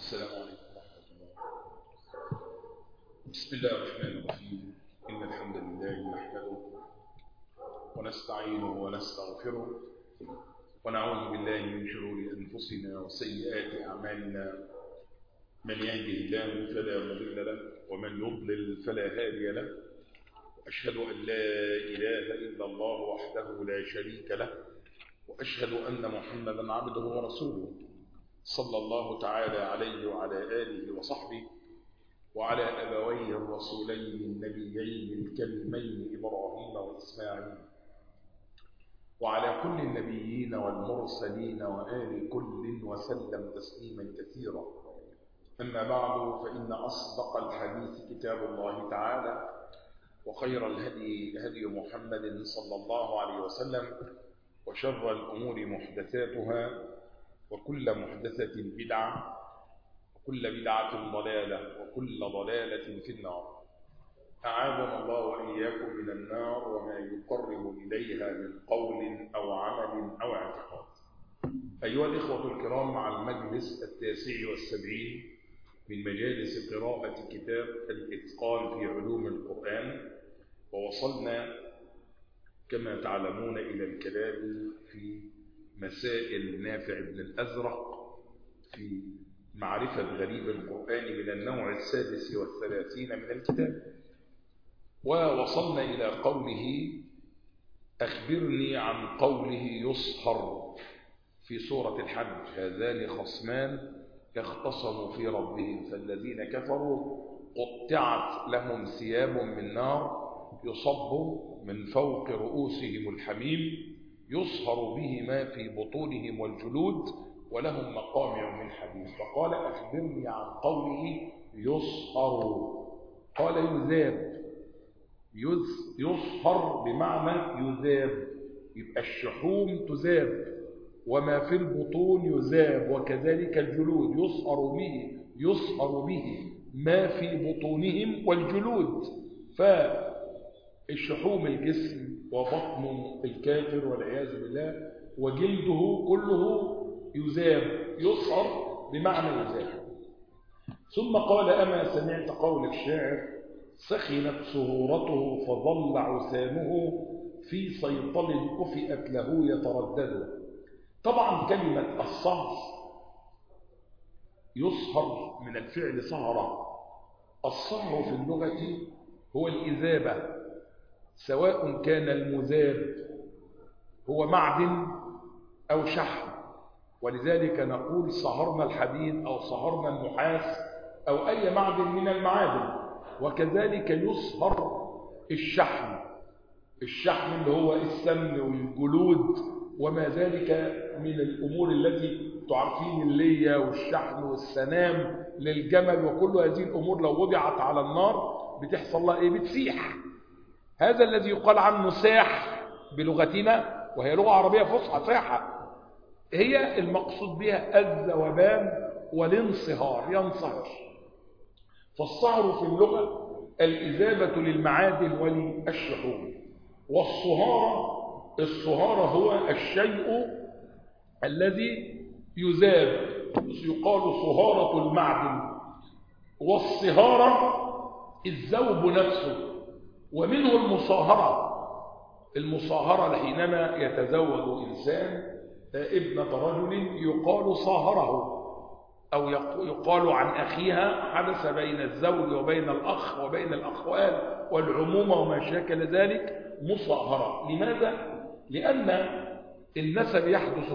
السلام عليكم ورحمة الله. بسم الله الرحمن الرحيم. إن الحمد لله نحمده ونستعينه ونستغفره ونعوذ بالله من شرور أنفسنا وسيئات أعمالنا. من يهده الله فلا مضل له ومن يضلل فلا هادي له. وأشهد أن لا إله إلا الله وحده لا شريك له، وأشهد أن محمدا عبده ورسوله صلى الله تعالى عليه وعلى آله وصحبه وعلى أبويه الرسولين النبيين الكريمين إبراهيم وإسماعيل وعلى كل النبيين والمرسلين وآل كل وسلم تسليما كثيرا. أما بعد، فإن أصدق الحديث كتاب الله تعالى، وخير الهدي هدي محمد صلى الله عليه وسلم، وشر الأمور محدثاتها، وكل محدثة بدعة، وكل بدعة ضلالة، وكل ضلالة في النار. أعاذنا الله وإياكم من النار وما يقرب إليها من قول أو عمل أو اعتقاد. أيها الإخوة الكرام، مع المجلس 79 من مجالس قراءة كتاب الإتقان في علوم القرآن، ووصلنا كما تعلمون إلى الكلام في مسائل نافع بن الأزرق في معرفة غريب القرآن من النوع 36 من الكتاب. ووصلنا إلى قوله: أخبرني عن قوله يصهر في سورة الحج: هذان خصمان اختصموا في ربهم فالذين كفروا قطعت لهم ثياب من نار يصب من فوق رؤوسهم الحميم يصهر به ما في بطونهم والجلود ولهم مقامع من حديد. فقال: أخبرني عن قوله يصهر. قال: يذاب. يصهر بمعنى يذاب، يبقى الشحوم تذاب وما في البطون يذاب، وكذلك الجلود يصهر به ما في بطونهم والجلود. فالشحوم الجسم وبطن الكافر والعياذ بالله وجلده كله يذاب، يصهر بمعنى يذاب. ثم قال: أما سمعت قول الشاعر: سخنت سرورته فظل عسامه في صيطل كفئت له يتردد. طبعا كلمة الصهر يصهر من الفعل صهر. الصهر في اللغة هو الإذابة، سواء كان المذاب هو معدن أو شحم، ولذلك نقول صهرنا الحديد أو صهرنا النحاس أو أي معدن من المعادن. وكذلك يصهر الشحم اللي هو السمن والجلود وما ذلك من الأمور التي تعرفين، اللية والشحم والسنام للجمل، وكل هذه الأمور لو وضعت على النار بتحصل لها إيه؟ بتسيح. هذا الذي يقال عنه ساح بلغتنا، وهي لغة عربية فصحى. ساحة هي المقصود بها الذوبان والانصهار، ينصهر. فالصهر في اللغة الإذابة للمعادن وللشحوم. الصهارة هو الشيء الذي يذاب، يقال صهارة المعدن. والصهارة الذوب نفسه، ومنه المصاهرة حينما يتزوج إنسان ابنة رجل يقال صاهره، أو يقال عن أخيها حدث بين الزوج وبين الأخ وبين الأخوال والعمومة وما شاكل ذلك مصاهرة. لماذا؟ لأن النسب يحدث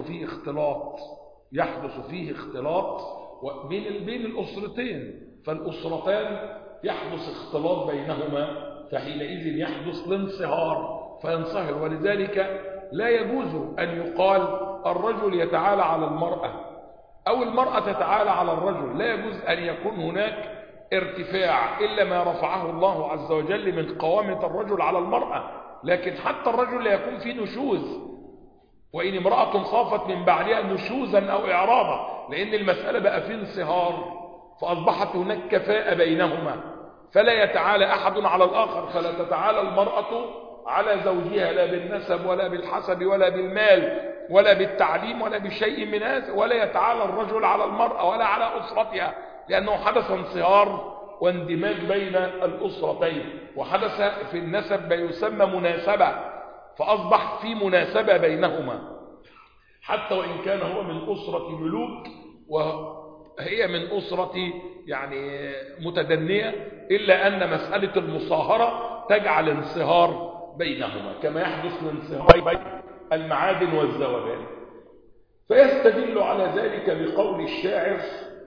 فيه اختلاط بين الأسرتين، فالأسرتان يحدث اختلاط بينهما، فحينئذ يحدث الانصهار فينصهر. ولذلك لا يجوز أن يقال الرجل يتعالى على المرأة أو المرأة تتعالى على الرجل. لا يجوز أن يكون هناك ارتفاع إلا ما رفعه الله عز وجل من قوامة الرجل على المرأة. لكن حتى الرجل لا يكون فيه نشوز، وإن امرأة خافت من بعدها نشوزا أو إعراضا، لأن المسألة بقى فيه انصهار، فأصبحت هناك كفاءة بينهما، فلا يتعالى أحد على الآخر. فلا تتعالى المرأة على زوجها لا بالنسب ولا بالحسب ولا بالمال، ولا بالتعليم ولا بشيء من هذا، ولا يتعالى الرجل على المرأة ولا على أسرتها، لأنه حدث انصهار واندماج بين الأسرتين، وحدث في النسب ما يسمى مناسبة، فأصبح في مناسبة بينهما، حتى وإن كان هو من أسرة ملوك وهي من أسرة يعني متدنية، إلا أن مسألة المصاهرة تجعل انصهار بينهما كما يحدث الانصهار بين المعادن والذوبان. فيستدل على ذلك بقول الشاعر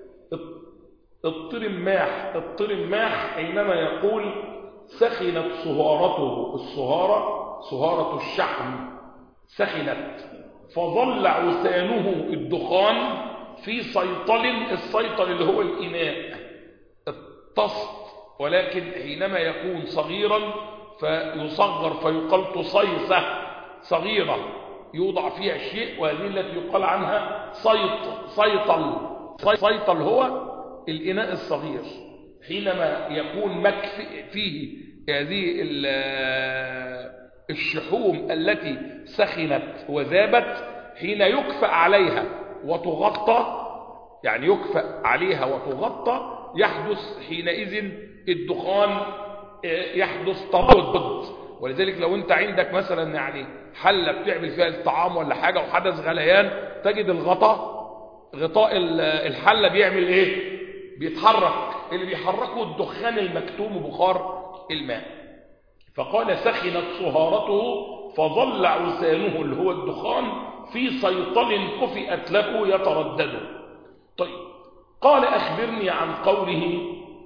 الطرماح حينما يقول سخنت صهارته، الصهارة صهارة الشحم سخنت، فظل عسانه الدخان في صيطل، الصيطل اللي هو الإناء الطست، ولكن حينما يكون صغيرا فيصغر فيقال تصيصة صغيرة يوضع فيها شيء، وهذه التي يقال عنها صيطل هو الإناء الصغير. حينما يكون مكفي فيه هذه الشحوم التي سخنت وذابت، حين يكفأ عليها وتغطى، يعني يكفأ عليها وتغطى، يحدث حينئذ الدخان، يحدث تردد. ولذلك لو انت عندك مثلا يعني حلة بتعمل فيها الطعام ولا حاجة وحدث غليان، تجد غطاء الحلة بيعمل ايه؟ بيتحرك، اللي بيحركه الدخان المكتوم بخار الماء. فقال سخنت صهارته فظل عسانه اللي هو الدخان في صيطل كفئت له يتردد. طيب، قال أخبرني عن قوله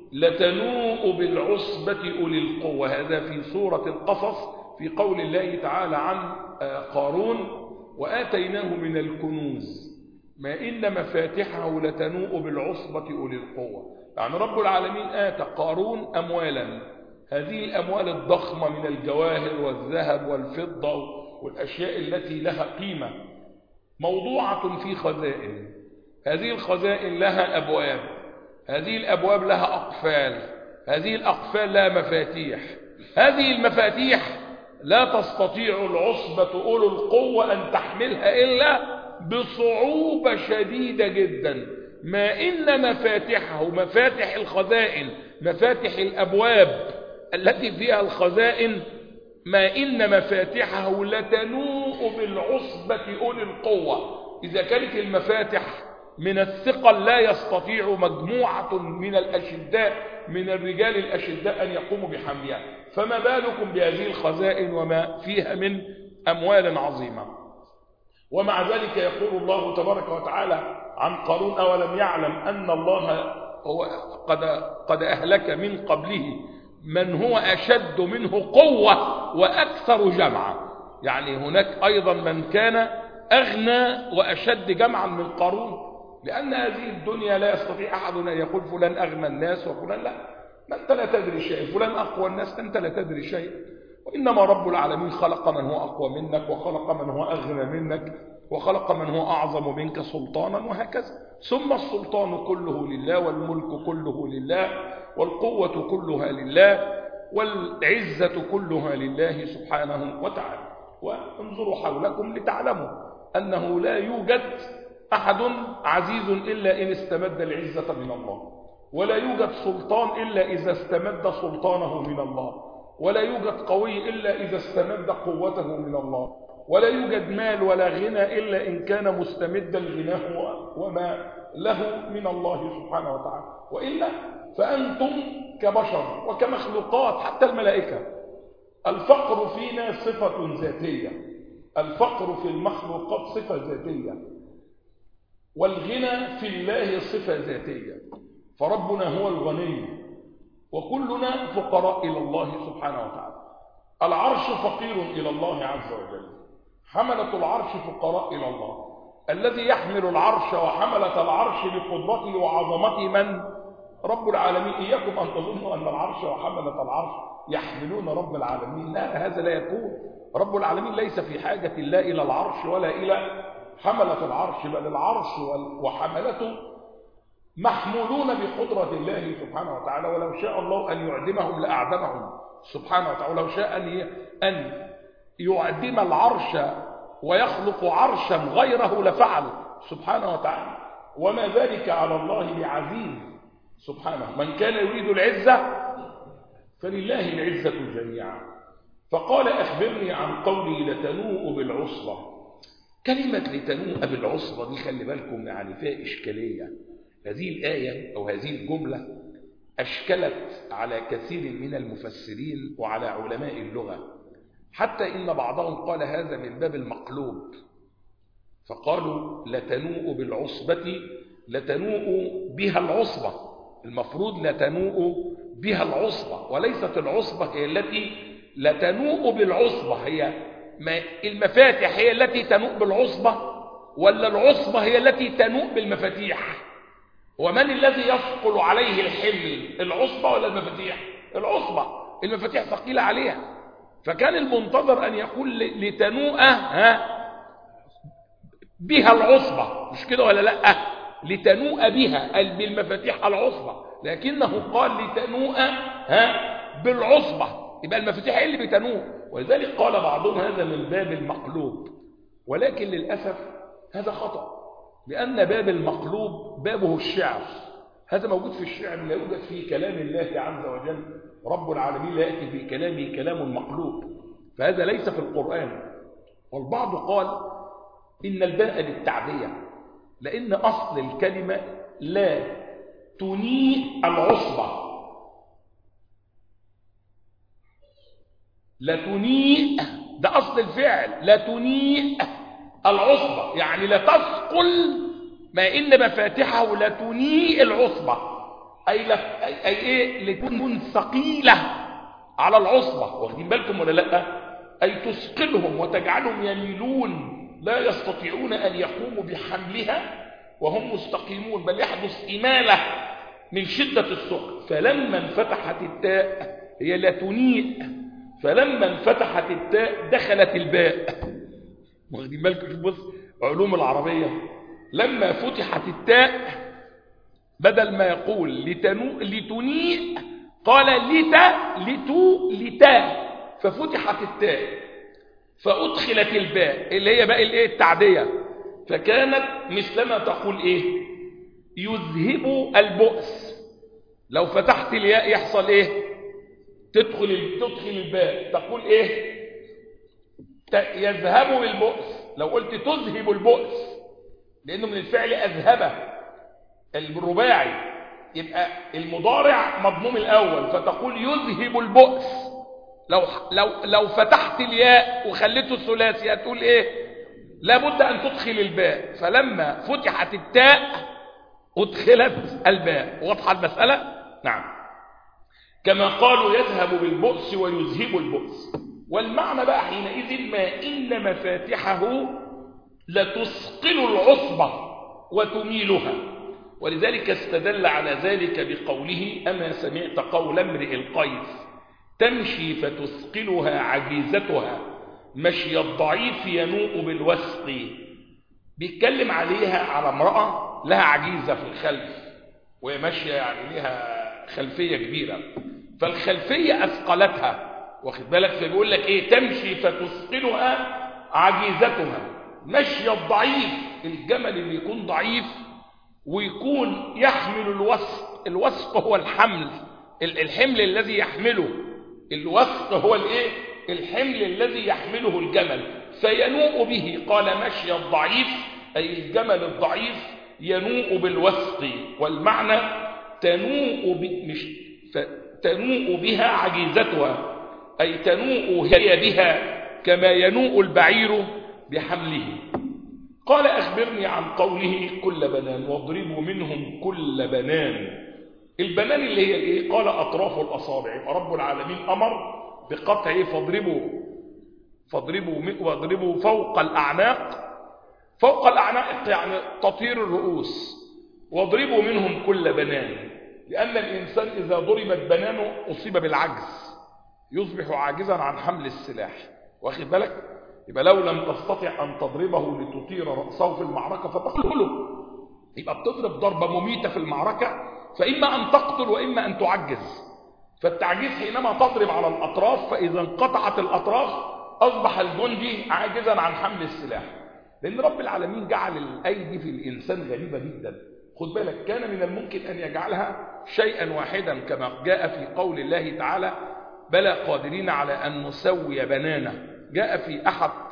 لتنوء بالعصبة أولي القوة، هذا في سورة القصص في قول الله تعالى عن قارون وآتيناه من الكنوز ما إن مفاتحه لتنوء بالعصبة أولي القوة. يعني رب العالمين آتى قارون أموالا، هذه الأموال الضخمة من الجواهر والذهب والفضة والأشياء التي لها قيمة موضوعة في خزائن، هذه الخزائن لها أبواب، هذه الأبواب لها أقفال، هذه الأقفال لها مفاتيح، هذه المفاتيح لا تستطيع العصبة أولو القوة أن تحملها إلا بصعوبة شديدة جدا. ما إن مفاتحه، مفاتح الخزائن، مفاتح الأبواب التي فيها الخزائن، ما إن مفاتحه لتنوء بالعصبة أولي القوة. إذا كانت المفاتح من الثقل لا يستطيع مجموعة من الأشداء، من الرجال الأشداء، أن يقوموا بحملها، فما بالكم بهذه الخزائن وما فيها من أموال عظيمة. ومع ذلك يقول الله تبارك وتعالى عن قارون أولم يعلم أن الله هو قد أهلك من قبله من هو أشد منه قوة وأكثر جمعا. يعني هناك أيضا من كان أغنى وأشد جمعا من قارون، لأن هذه الدنيا لا يستطيع أحد أن يقول فلان أغنى الناس وفلان لا، ما أنت لا تدري شيء، فلان أقوى الناس أنت لا تدري شيء، وإنما رب العالمين خلق من هو أقوى منك، وخلق من هو أغنى منك، وخلق من هو أعظم منك سلطانا، وهكذا. ثم السلطان كله لله، والملك كله لله، والقوة كلها لله، والعزة كلها لله سبحانه وتعالى. وانظروا حولكم لتعلموا أنه لا يوجد أحد عزيز إلا إن استمد العزة من الله، ولا يوجد سلطان إلا إذا استمد سلطانه من الله، ولا يوجد قوي إلا إذا استمد قوته من الله، ولا يوجد مال ولا غنى إلا إن كان مستمدا غناه وما له من الله سبحانه وتعالى، وإلا فأنتم كبشر وكمخلوقات، حتى الملائكة، الفقر فينا صفة ذاتية، الفقر في المخلوقات صفة ذاتية، والغنى في الله صفة ذاتية. فربنا هو الغني وكلنا فقراء إلى الله سبحانه وتعالى. العرش فقير إلى الله عز وجل، حملة العرش فقراء إلى الله. الذي يحمل العرش وحملة العرش بقدرته وعظمته من؟ رب العالمين. إياكم أن تظنوا أن العرش وحملة العرش يحملون رب العالمين، لا، هذا لا يكون. رب العالمين ليس في حاجة لا إلى العرش ولا إلى حملة العرش، بل العرش وحملته محمولون بقدرة الله سبحانه وتعالى، ولو شاء الله أن يعدمهم لأعدمهم سبحانه وتعالى. ولو شاء أن يعدم العرش ويخلق عرشا غيره لفعل سبحانه وتعالى، وما ذلك على الله بعزيز سبحانه. من كان يريد العزة فلله العزة جميعا. فقال أخبرني عن قولي لتنوء بالعصبة. كلمة لتنوء بالعصبة دي خلي بالكم يعني فيها إشكالية. هذه الآية أو هذه الجملة أشكلت على كثير من المفسرين وعلى علماء اللغة، حتى إن بعضهم قال هذا من باب المقلوب، فقالوا لتنوء بالعصبة لتنوء بها العصبة، المفروض لتنوء بها العصبة، وليست العصبة هي التي لتنوء بالعصبة. هي المفاتح هي التي تنوء بالعصبة، ولا العصبة هي التي تنوء بالمفاتيح؟ ومن الذي يثقل عليه الحمل، العصبة ولا المفاتيح؟ العصبة، المفاتيح ثقيلة عليها. فكان المنتظر أن يقول لتنوء بها العصبة، مش كده ولا لا؟ لتنوء بها بالمفاتيح العصبة، لكنه قال لتنوء بالعصبة، يبقى المفاتيح هي اللي بتنوء. ولذلك قال بعضهم هذا من باب المقلوب، ولكن للأسف هذا خطأ، لأن باب المقلوب بابه الشعر. هذا موجود في الشعر، لا يوجد في كلام الله عز وجل. رب العالمين لا يأتي في كلامه كلام مقلوب، فهذا ليس في القرآن. والبعض قال إن الباء للتعدية، لأن أصل الكلمة لا تنيء العصبة، لا تنيء، ده أصل الفعل، لا تنيء العصبة، يعني لا تثقل، ما إن مفاتحه لا تنيء العصبة، أي إيه؟ لتكون ثقيلة على العصبة، واخدين بالكم ولا لأ؟ أي تثقلهم وتجعلهم يميلون، لا يستطيعون أن يقوموا بحملها وهم مستقيمون، بل يحدث إمالة من شدة الثقل. فلما انفتحت التاء، هي لا تنيء، فلما انفتحت التاء دخلت الباء. واخدين بالكم؟ بص علوم العربية، لما فتحت التاء بدل ما يقول لتنيء قال لتا، ففتحت التاء فأدخلت الباء اللي هي باء الايه؟ التعدية. فكانت مثلما تقول ايه؟ يذهب البؤس. لو فتحت الياء يحصل ايه؟ تدخل الباء، تقول ايه؟ يذهب بالبؤس. لو قلت تذهب البؤس، لانه من الفعل اذهب الرباعي، يبقى المضارع مضموم الاول، فتقول يذهب البؤس. لو فتحت الياء وخليته الثلاثي هتقول ايه؟ لابد ان تدخل الباء. فلما فتحت التاء ادخلت الباء. واضحه المساله؟ نعم. كما قالوا يذهب بالبؤس ويذهب البؤس. والمعنى بقى حينئذ ما إن مفاتحه لتثقل العصبة وتميلها. ولذلك استدل على ذلك بقوله أما سمعت قول امرئ القيس تمشي فتثقلها عجيزتها مشي الضعيف ينوء بالوسق. بيتكلم عليها على امرأة لها عجيزة في الخلف، وهي ماشية يعني لها خلفية كبيرة، فالخلفية أثقلتها، واخد بالك؟ فبيقول لك ايه؟ تمشي فتثقلها عجيزتها. مشي الضعيف، الجمل اللي يكون ضعيف ويكون يحمل الوسق. الوسق هو الحمل، الحمل الذي يحمله. الوسق هو الايه؟ الحمل الذي يحمله الجمل، فينوء به. قال مشي الضعيف اي الجمل الضعيف ينوء بالوسق. والمعنى تنوء بها عجيزتها، أي تنوء هي بها كما ينوء البعير بحمله. قال أخبرني عن قوله كل بنان واضربوا منهم كل بنان. البنان اللي هي الايه؟ قال أطراف الأصابع. رب العالمين أمر بقطع واضربوا فوق الأعناق. فوق الأعناق يعني تطير الرؤوس. واضربوا منهم كل بنان، لأن الإنسان إذا ضربت بنانه أصيب بالعجز، يصبح عاجزا عن حمل السلاح، واخد بالك؟ يبقى لو لم تستطع أن تضربه لتطير رأسه في المعركة فتقتله. يبقى بتضرب ضربة مميتة في المعركة، فإما أن تقتل وإما أن تعجز. فالتعجيز حينما تضرب على الأطراف، فإذا انقطعت الأطراف أصبح الجندي عاجزا عن حمل السلاح، لأن رب العالمين جعل الأيدي في الإنسان غريبة جدا. خد بالك، كان من الممكن أن يجعلها شيئا واحدا كما جاء في قول الله تعالى بلى قادرين على أن نسوي بنانه. جاء في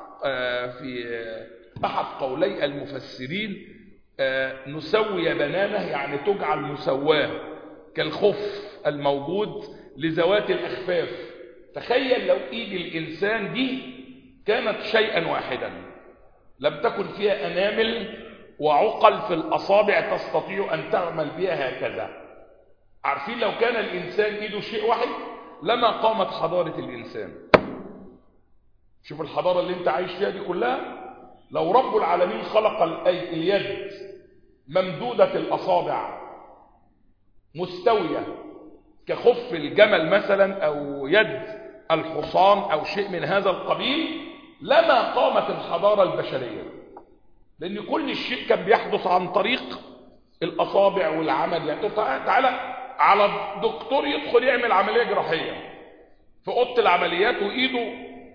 أحد قولي المفسرين نسوي بنانه يعني تجعل مسواه كالخف الموجود لذوات الأخفاف. تخيل لو إيد الإنسان دي كانت شيئا واحدا، لم تكن فيها أنامل وعقل في الأصابع تستطيع أن تعمل بها هكذا. عارفين لو كان الإنسان إيده شيء واحد لما قامت حضارة الإنسان. شوف الحضارة اللي انت عايش فيها دي كلها، لو رب العالمين خلق اليد ممدودة الأصابع مستوية كخف الجمل مثلا أو يد الحصان أو شيء من هذا القبيل، لما قامت الحضارة البشرية، لأن كل الشيء كان بيحدث عن طريق الأصابع والعمل. يعني تعالى على الدكتور يدخل يعمل عملية جراحية في أوضة العمليات وإيده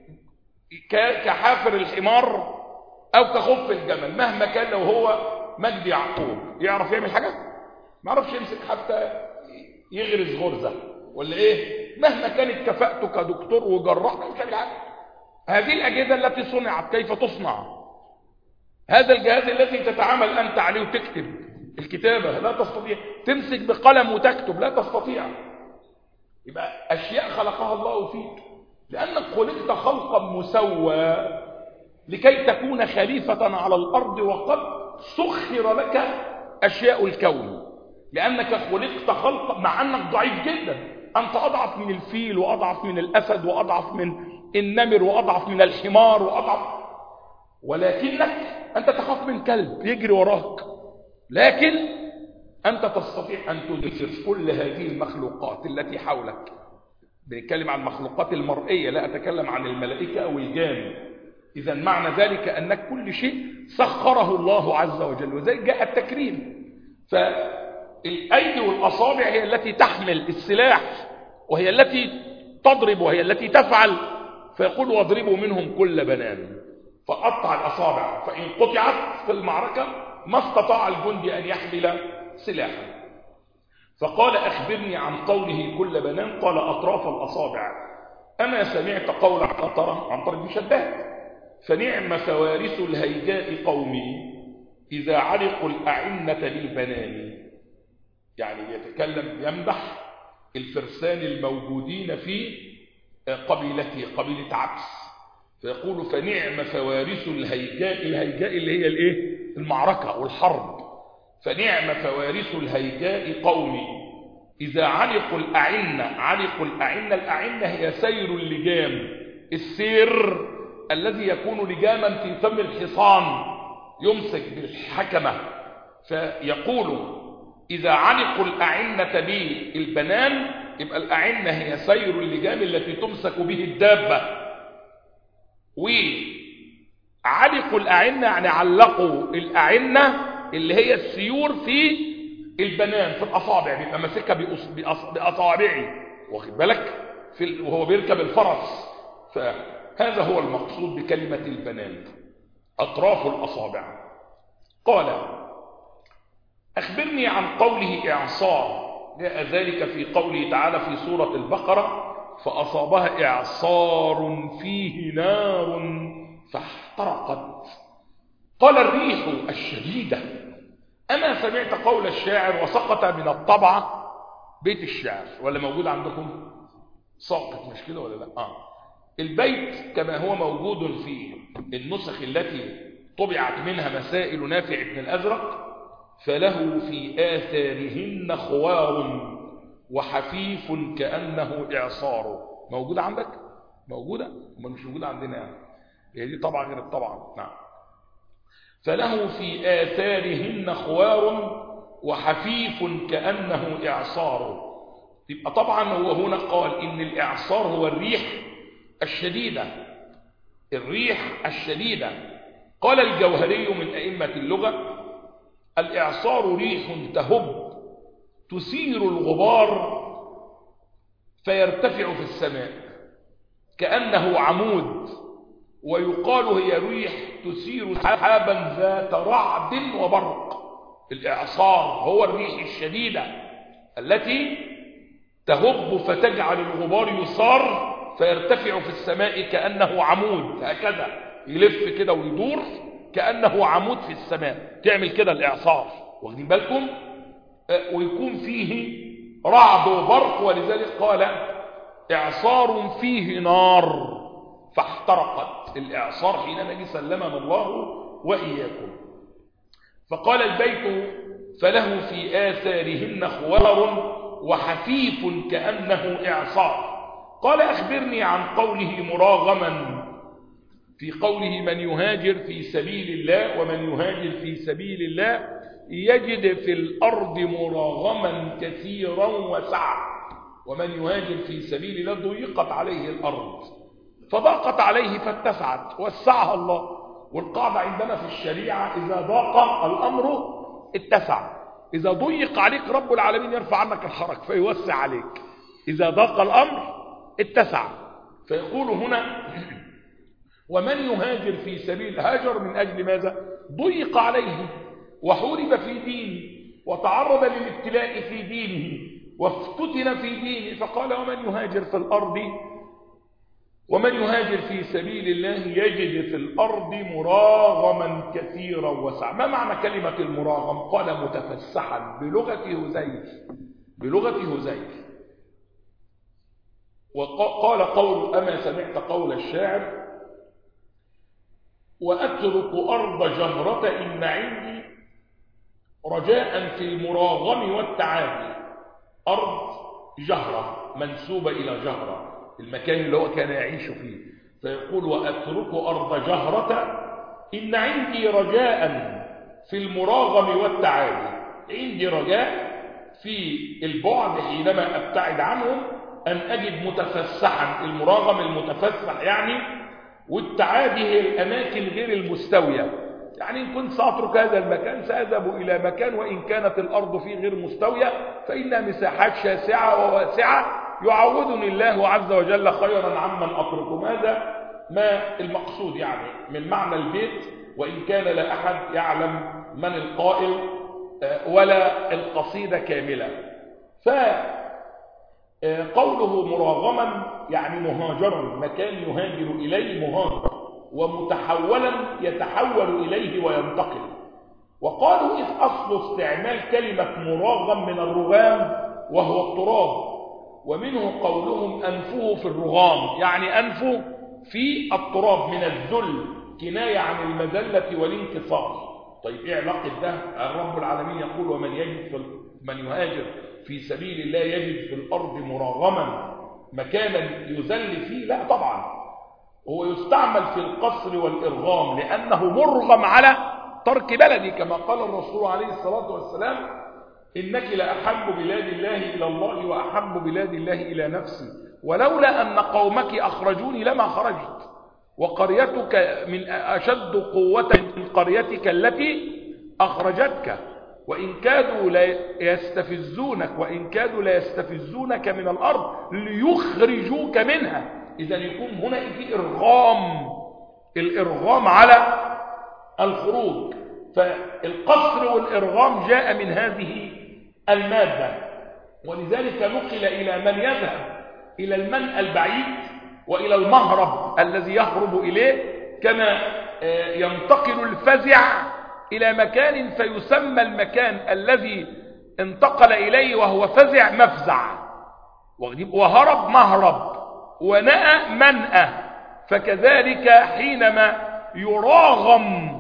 كحافر الحمار أو كخف الجمل، مهما كان لو هو مجدي يعقوب يعرف يعمل حاجة؟ ما يعرفش يمسك حتى يغرز غرزة ولا إيه، مهما كانت كفاءته كدكتور وجراح مش هيعمل حاجة. هذه الأجهزة التي صنعت كيف تصنع؟ هذا الجهاز الذي تتعامل أنت عليه وتكتب الكتابة لا تستطيع، تمسك بقلم وتكتب لا تستطيع. يبقى أشياء خلقها الله فيك لأنك خلقت خلقا مسوى لكي تكون خليفة على الأرض، وقد سخر لك أشياء الكون، لأنك خلقت خلقا مع أنك ضعيف جدا. أنت أضعف من الفيل وأضعف من الأسد وأضعف من النمر وأضعف من الحمار وأضعف، ولكنك أنت تخاف من كلب يجري وراك، لكن أنت تستطيع أن تدرس كل هذه المخلوقات التي حولك. بنتكلم عن المخلوقات المرئية، لا أتكلم عن الملائكة أو الجان. إذا معنى ذلك أنك كل شيء سخره الله عز وجل، وذلك جاء التكريم. فالأيدي والأصابع هي التي تحمل السلاح، وهي التي تضرب، وهي التي تفعل. فيقول واضربوا منهم كل بنان، فقطع الأصابع، فإن قطعت في المعركة ما استطاع الجندي أن يحمل سلاحا. فقال أخبرني عن قوله كل بنان، قال أطراف الأصابع. أنا سمعت قول عنتر بن شداد فنعم فوارث الهيجاء قومي إذا علقوا الأعنة للبنان. يعني يتكلم يمدح الفرسان الموجودين في قبيلته، قبيلة عبس، فيقول فنعم فوارث الهيجاء. الهيجاء اللي هي الايه؟ المعركة والحرب. فنعم فوارث الهيجاء قومي إذا علقوا الأعنة. علقوا الأعنة، الأعنة هي سير اللجام، السير الذي يكون لجاما في فم الحصان يمسك بالحكمة. فيقول إذا علقوا الأعنة بالبنان، يبقى الأعنة هي سير اللجام التي تمسك به الدابة. وعلقوا الأعنة يعني علقوا الأعنة اللي هي السيور في البنان، في الأصابع، بيبقى ماسكها بأصابعه، واخد بالك، وهو بيركب الفرس. فهذا هو المقصود بكلمة البنان، أطراف الأصابع. قال أخبرني عن قوله إعصار. جاء ذلك في قوله تعالى في سورة البقرة فأصابها إعصار فيه نار فاحترقت. قال الريح الشديدة. أنا سمعت قول الشاعر وسقط من الطبعة بيت الشعر، ولا موجود عندكم؟ ساقط مش كده ولا لا؟ البيت كما هو موجود في النسخ التي طبعت منها مسائل نافع بن الأزرق، فله في آثارهن خوار وحفيف كأنه إعصار. موجودة عندك؟ موجودة؟ ما مش موجودة عندنا يعني. هي دي طبعا غير الطبعة. نعم. فله في آثارهن خوار وحفيف كأنه إعصار. يبقى طبعا هو هنا قال إن الإعصار هو الريح الشديدة، الريح الشديدة. قال الجوهري من أئمة اللغة الإعصار ريح تهب تثير الغبار فيرتفع في السماء كأنه عمود ويقال هي ريح تثير سحابا ذات رعد وبرق. الإعصار هو الريح الشديدة التي تهب فتجعل الغبار يصار فيرتفع في السماء كأنه عمود، هكذا يلف كده ويدور كأنه عمود في السماء، تعمل كده الإعصار، واخدين بالكم؟ ويكون فيه رعد وبرق، ولذلك قال إعصار فيه نار فاحترقت. الإعصار حينما يجي سلمنا الله وإياكم. فقال البيت فله في آثارهن خوار وحفيف كأنه إعصار. قال أخبرني عن قوله مراغما، في قوله من يهاجر في سبيل الله، ومن يهاجر في سبيل الله يجد في الأرض مراغما كثيرا وسعة. ومن يهاجر في سبيل الله ضيقت عليه الأرض فضاقت عليه فاتسعت وسعها الله. والقاعدة عندنا في الشريعة إذا ضاق الأمر اتسع، إذا ضيق عليك رب العالمين يرفع عنك الحرج فيوسع عليك. إذا ضاق الأمر اتسع. فيقول هنا ومن يهاجر في سبيل، هاجر من أجل ماذا؟ ضيق عليه وحورب في دينه وتعرض للابتلاء في دينه وافتتن في دينه، فقال ومن يهاجر في الأرض، ومن يهاجر في سبيل الله يجد في الأرض مراغما كثيرا وسعا. ما معنى كلمة المراغم؟ قال متفسحا بلغة هزيل، بلغة هزيل. وقال قول أما سمعت قول الشاعر وأترك أرض جهرة إن عندي رجاء في المراغم والتعادي. أرض جهرة منسوبة إلى جهرة، المكان اللي هو كان يعيش فيه. فيقول وأترك أرض جهرة إن عندي رجاء في المراغم والتعادي. عندي رجاء في البعد حينما أبتعد عنهم أن أجد متفسحا. المراغم المتفسح يعني، والتعادي هي الأماكن غير المستوية. يعني إن كنت سأترك هذا المكان سأذهب إلى مكان وإن كانت الأرض فيه غير مستوية فإنها مساحات شاسعة وواسعة يعوضني الله عز وجل خيرا عمن أتركهم. هذا ما المقصود يعني من معنى البيت، وإن كان لا أحد يعلم من القائل ولا القصيدة كاملة. فقوله مراغما يعني مهاجرا، مكان يهاجر إليه مهاجر، ومتحولا يتحول إليه وينتقل. وقالوا إذ أصل استعمال كلمة مراغم من الرغام وهو التراب، ومنه قولهم أنفه في الرغام، يعني أنفه في التراب من الذل، كناية عن المذلة والانكسار. طيب إيه علاقة ده؟ الرب العالمين يقول ومن من يهاجر في سبيل الله يجد في الأرض مراغما مكانا يذل فيه. لا طبعا، هو يستعمل في القصر والإرغام لأنه مرغم على ترك بلدي، كما قال الرسول عليه الصلاة والسلام إنك لأحب بلاد الله إلى الله وأحب بلاد الله إلى نفسي، ولولا أن قومك أخرجوني لما خرجت، وقريتك من أشد قوة من قريتك التي أخرجتك، وإن كادوا لا يستفزونك من الأرض ليخرجوك منها. إذا يكون هنا في إرغام، الإرغام على الخروج. فالقصر والإرغام جاء من هذه المادة، ولذلك نقل إلى من يذهب إلى المنأى البعيد وإلى المهرب الذي يهرب إليه، كما ينتقل الفزع إلى مكان فيسمى المكان الذي انتقل إليه وهو فزع مفزع، وهرب مهرب، ونأى منأى. فكذلك حينما يراغم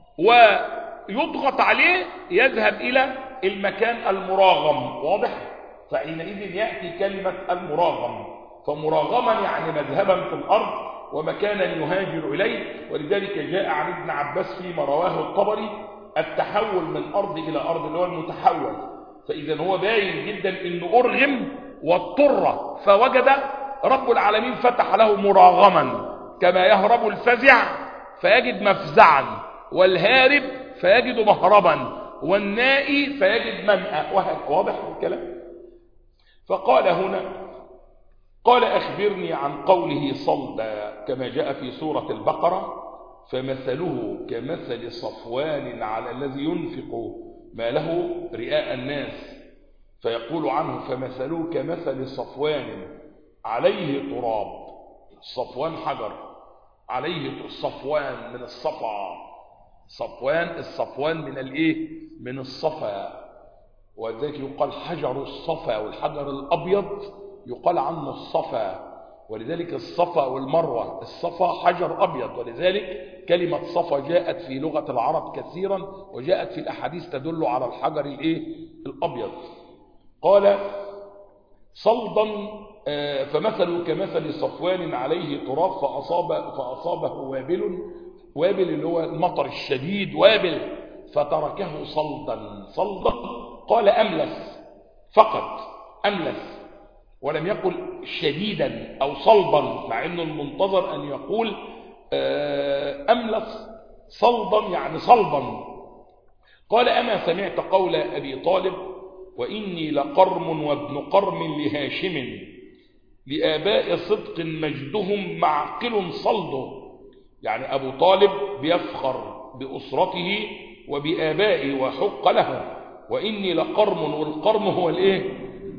ويضغط عليه يذهب إلى المكان المراغم، واضح؟ فحينئذ يأتي كلمة المراغم. فمراغما يعني مذهبا في الأرض ومكانا يهاجر إليه. ولذلك جاء عن ابن عباس فيما رواه الطبري التحول من أرض إلى أرض اللي هو المتحول. فإذا هو باين جدا إنه أرغم واضطر، فوجد رب العالمين فتح له مراغما، كما يهرب الفزع فيجد مفزعا، والهارب فيجد مهربا، والنائي فيجد منأى، واضح الكلام؟ فقال هنا قال أخبرني عن قوله صلدا كما جاء في سورة البقرة: فمثله كمثل صفوان على الذي ينفق ماله رئاء الناس فيقول عنه فمثله كمثل صفوان عليه تراب. صفوان حجر، عليه صفوان من الصفا، الصفوان من الايه؟ من الصفا، وذلك يقال حجر الصفا، والحجر الابيض يقال عنه الصفا، ولذلك الصفا والمروه، الصفا حجر ابيض، ولذلك كلمه صفا جاءت في لغه العرب كثيرا، وجاءت في الاحاديث تدل على الحجر الايه؟ الابيض. قال صلدا فمثله كمثل صفوان عليه تراب فأصابه وابل اللي هو المطر الشديد، وابل، فتركه صلدا. قال أملس فقط، أملس، ولم يقل شديدا أو صلبا، مع أنه المنتظر أن يقول أملس صلدا يعني صلبا. قال أما سمعت قول أبي طالب: وإني لقرم وابن قرم لهاشم لآباء صدق مجدهم معقل صلده. يعني أبو طالب بيفخر بأسرته وبآبائه وحق له. وإني لقرم، والقرم هو الإيه؟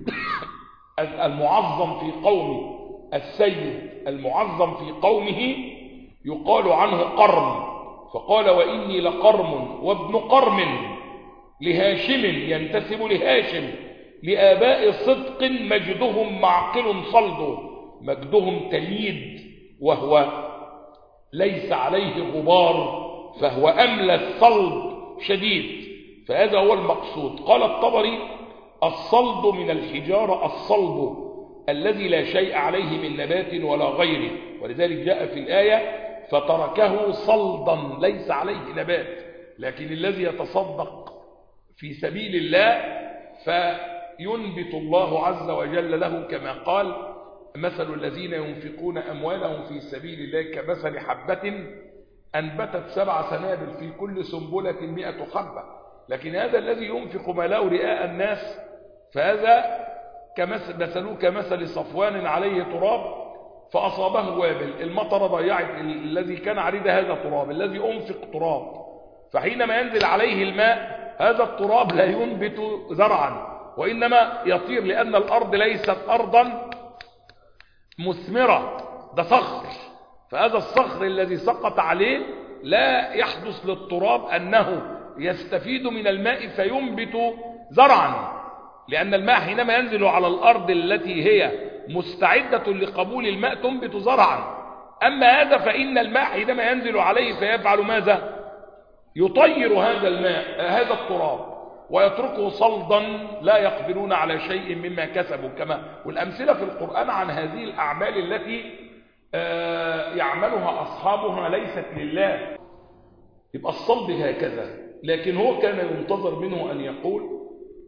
المعظم في قومه، السيد المعظم في قومه يقال عنه قرم. فقال وإني لقرم وابن قرم لهاشم، ينتسب لهاشم، لآباء صدق مجدهم معقل صلده، مجدهم تليد وهو ليس عليه غبار، فهو أملس صلب شديد، فهذا هو المقصود. قال الطبري: الصلب من الحجارة الصلب الذي لا شيء عليه من نبات ولا غيره، ولذلك جاء في الآية فتركه صلدا ليس عليه نبات، لكن الذي يتصدق في سبيل الله فينبت الله عز وجل له، كما قال: مثل الذين ينفقون أموالهم في سبيل الله كمثل حبة أنبتت 7 سنابل في كل سنبلة 100 حبة. لكن هذا الذي ينفق ماله رئاء الناس فهذا مثله كمثل صفوان عليه تراب فأصابه وابل، المطر ضيعت الذي كان عليه هذا تراب، الذي أنفق تراب، فحينما ينزل عليه الماء هذا التراب لا ينبت زرعا وإنما يطير، لأن الأرض ليست أرضا مثمرة، ده صخر، فهذا الصخر الذي سقط عليه لا يحدث للتراب أنه يستفيد من الماء فينبت زرعا، لأن الماء حينما ينزل على الأرض التي هي مستعدة لقبول الماء تنبت زرعا. أما هذا فإن الماء حينما ينزل عليه فيفعل ماذا؟ يطير هذا الماء، هذا التراب، ويتركه صلدا لا يقدرون على شيء مما كسبوا. كما والأمثلة في القرآن عن هذه الأعمال التي يعملها أصحابها ليست لله. يبقى الصلب هكذا، لكن هو كان ينتظر منه أن يقول: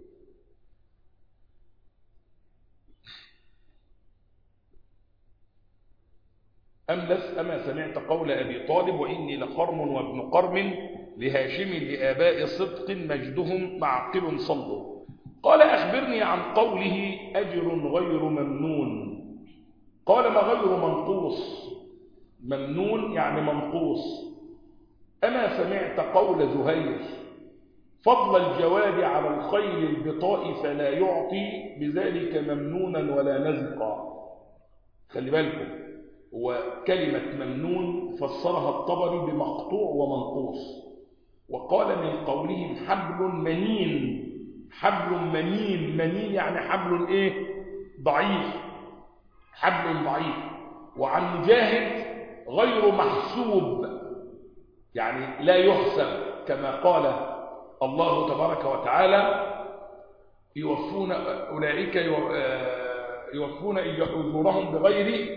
أملس أما سمعت قول أبي طالب: وإني لقرم وابن قرم لهاشم لآباء صدق مجدهم معقل صلده. قال أخبرني عن قوله: أجر غير ممنون. قال: ما غير منقوص، ممنون يعني منقوص. أما سمعت قول زهير: فضل الجواد على الخيل البطاء فلا يعطي بذلك ممنونا ولا نزقا. خلي بالكم، وكلمة ممنون فسرها الطبري بمقطوع ومنقوص، وقال من قولهم حبل منين. حبل منين، منين يعني حبل ايه؟ ضعيف، حبل ضعيف. وعن مجاهد غير محسوب، يعني لا يحسب، كما قال الله تبارك وتعالى: يوفون أولئك يوفون أجورهم بغير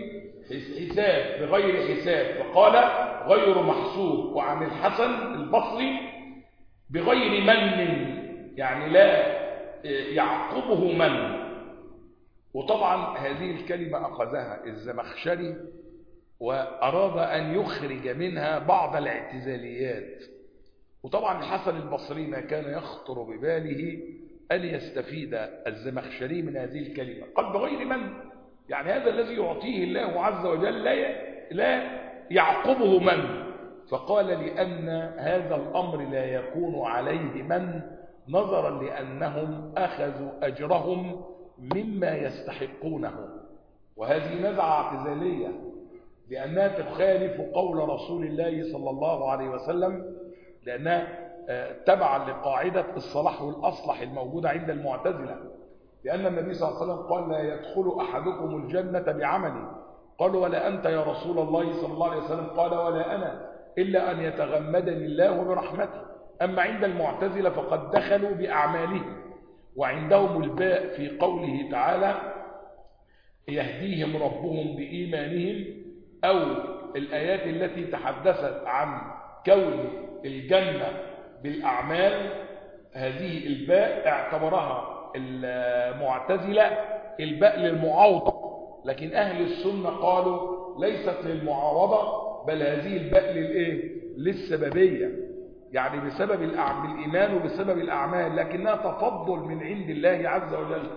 حساب، فقال غير محسوب. وعن الحسن البصري بغير من، يعني لا يعقبه من. وطبعا هذه الكلمة أخذها الزمخشري وأراد أن يخرج منها بعض الاعتزاليات، وطبعا الحسن البصري ما كان يخطر بباله أن يستفيد الزمخشري من هذه الكلمة. قال بغير من، يعني هذا الذي يعطيه الله عز وجل لا يعقبه من. فقال لأن هذا الأمر لا يكون عليه من، نظرا لأنهم أخذوا أجرهم مما يستحقونه. وهذه نزعة اعتزالية لأنها تخالف قول رسول الله صلى الله عليه وسلم، لأنها تبعا لقاعدة الصلاح والأصلح الموجودة عند المعتزلة. لأن النبي صلى الله عليه وسلم قال لا يدخل أحدكم الجنة بعمله. قالوا ولا أنت يا رسول الله صلى الله عليه وسلم؟ قال ولا أنا، إلا أن يتغمدني الله برحمته. أما عند المعتزلة فقد دخلوا بأعمالهم، وعندهم الباء في قوله تعالى يهديهم ربهم بإيمانهم، أو الآيات التي تحدثت عن كون الجنة بالأعمال. هذه الباء اعتبرها المعتزلة الباء للمعاوضة، لكن أهل السنة قالوا ليست للمعاوضة، بل هذه الباء للسببية، يعني بسبب بالإيمان وبسبب الأعمال، لكنها تفضل من عند الله عز وجل.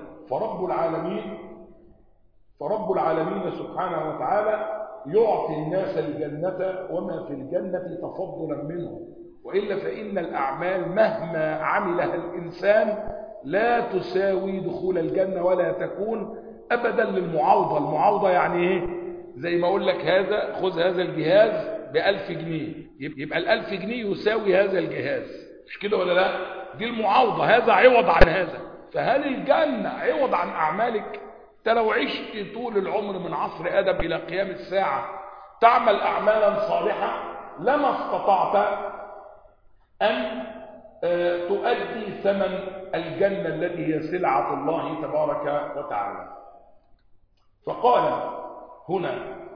فرب العالمين سبحانه وتعالى يعطي الناس الجنة وما في الجنة تفضلا منه، وإلا فإن الأعمال مهما عملها الإنسان لا تساوي دخول الجنة ولا تكون أبدا للمعاوضة. المعاوضة يعني إيه؟ زي ما أقول لك هذا خذ هذا الجهاز ب1000 جنيه، يبقى ال1000 جنيه يساوي هذا الجهاز، مش كده ولا لا؟ دي المعاوضة، هذا عوض عن هذا. فهل الجنة عوض عن أعمالك؟ انت لو عشت طول العمر من عصر آدم إلى قيام الساعة تعمل أعمالا صالحة لما استطعت أن تؤدي ثمن الجنة التي هي سلعة الله تبارك وتعالى. فقال هنا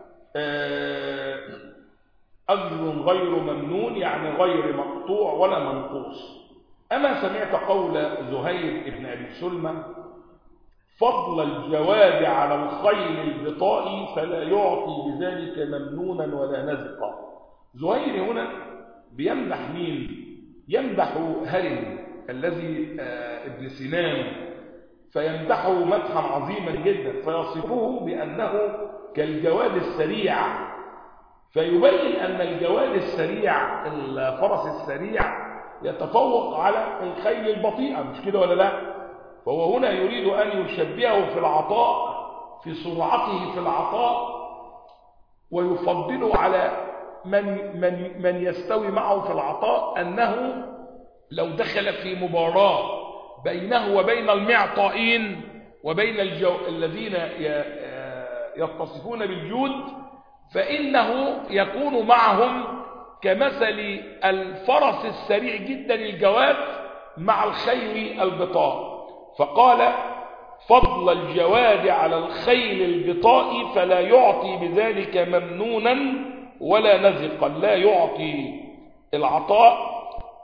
أجر غير ممنون، يعني غير مقطوع ولا منقوص. أما سمعت قول زهير بن أبي سلمى فضل الجواد على الخيل البطاء فلا يعطي بذلك ممنونا ولا نزقا. زهير هنا بيمدح مين؟ يمدح هرم الذي ابن سنان، فيمدحه مدحا عظيما جدا، فيصفه بأنه كالجواد السريع، فيبين أن الجواد السريع الفرس السريع يتفوق على الخيل البطيئة، مش كده ولا لا؟ فهو هنا يريد أن يشبهه في العطاء، في سرعته في العطاء، ويفضله على من يستوي معه في العطاء، أنه لو دخل في مباراة بينه وبين المعطائين وبين الذين يتصفون بالجود، فإنه يكون معهم كمثل الفرس السريع جدا الجواد مع الخيل البطاء. فقال فضل الجواد على الخيل البطاء فلا يعطي بذلك ممنونا ولا نزقا، لا يعطي العطاء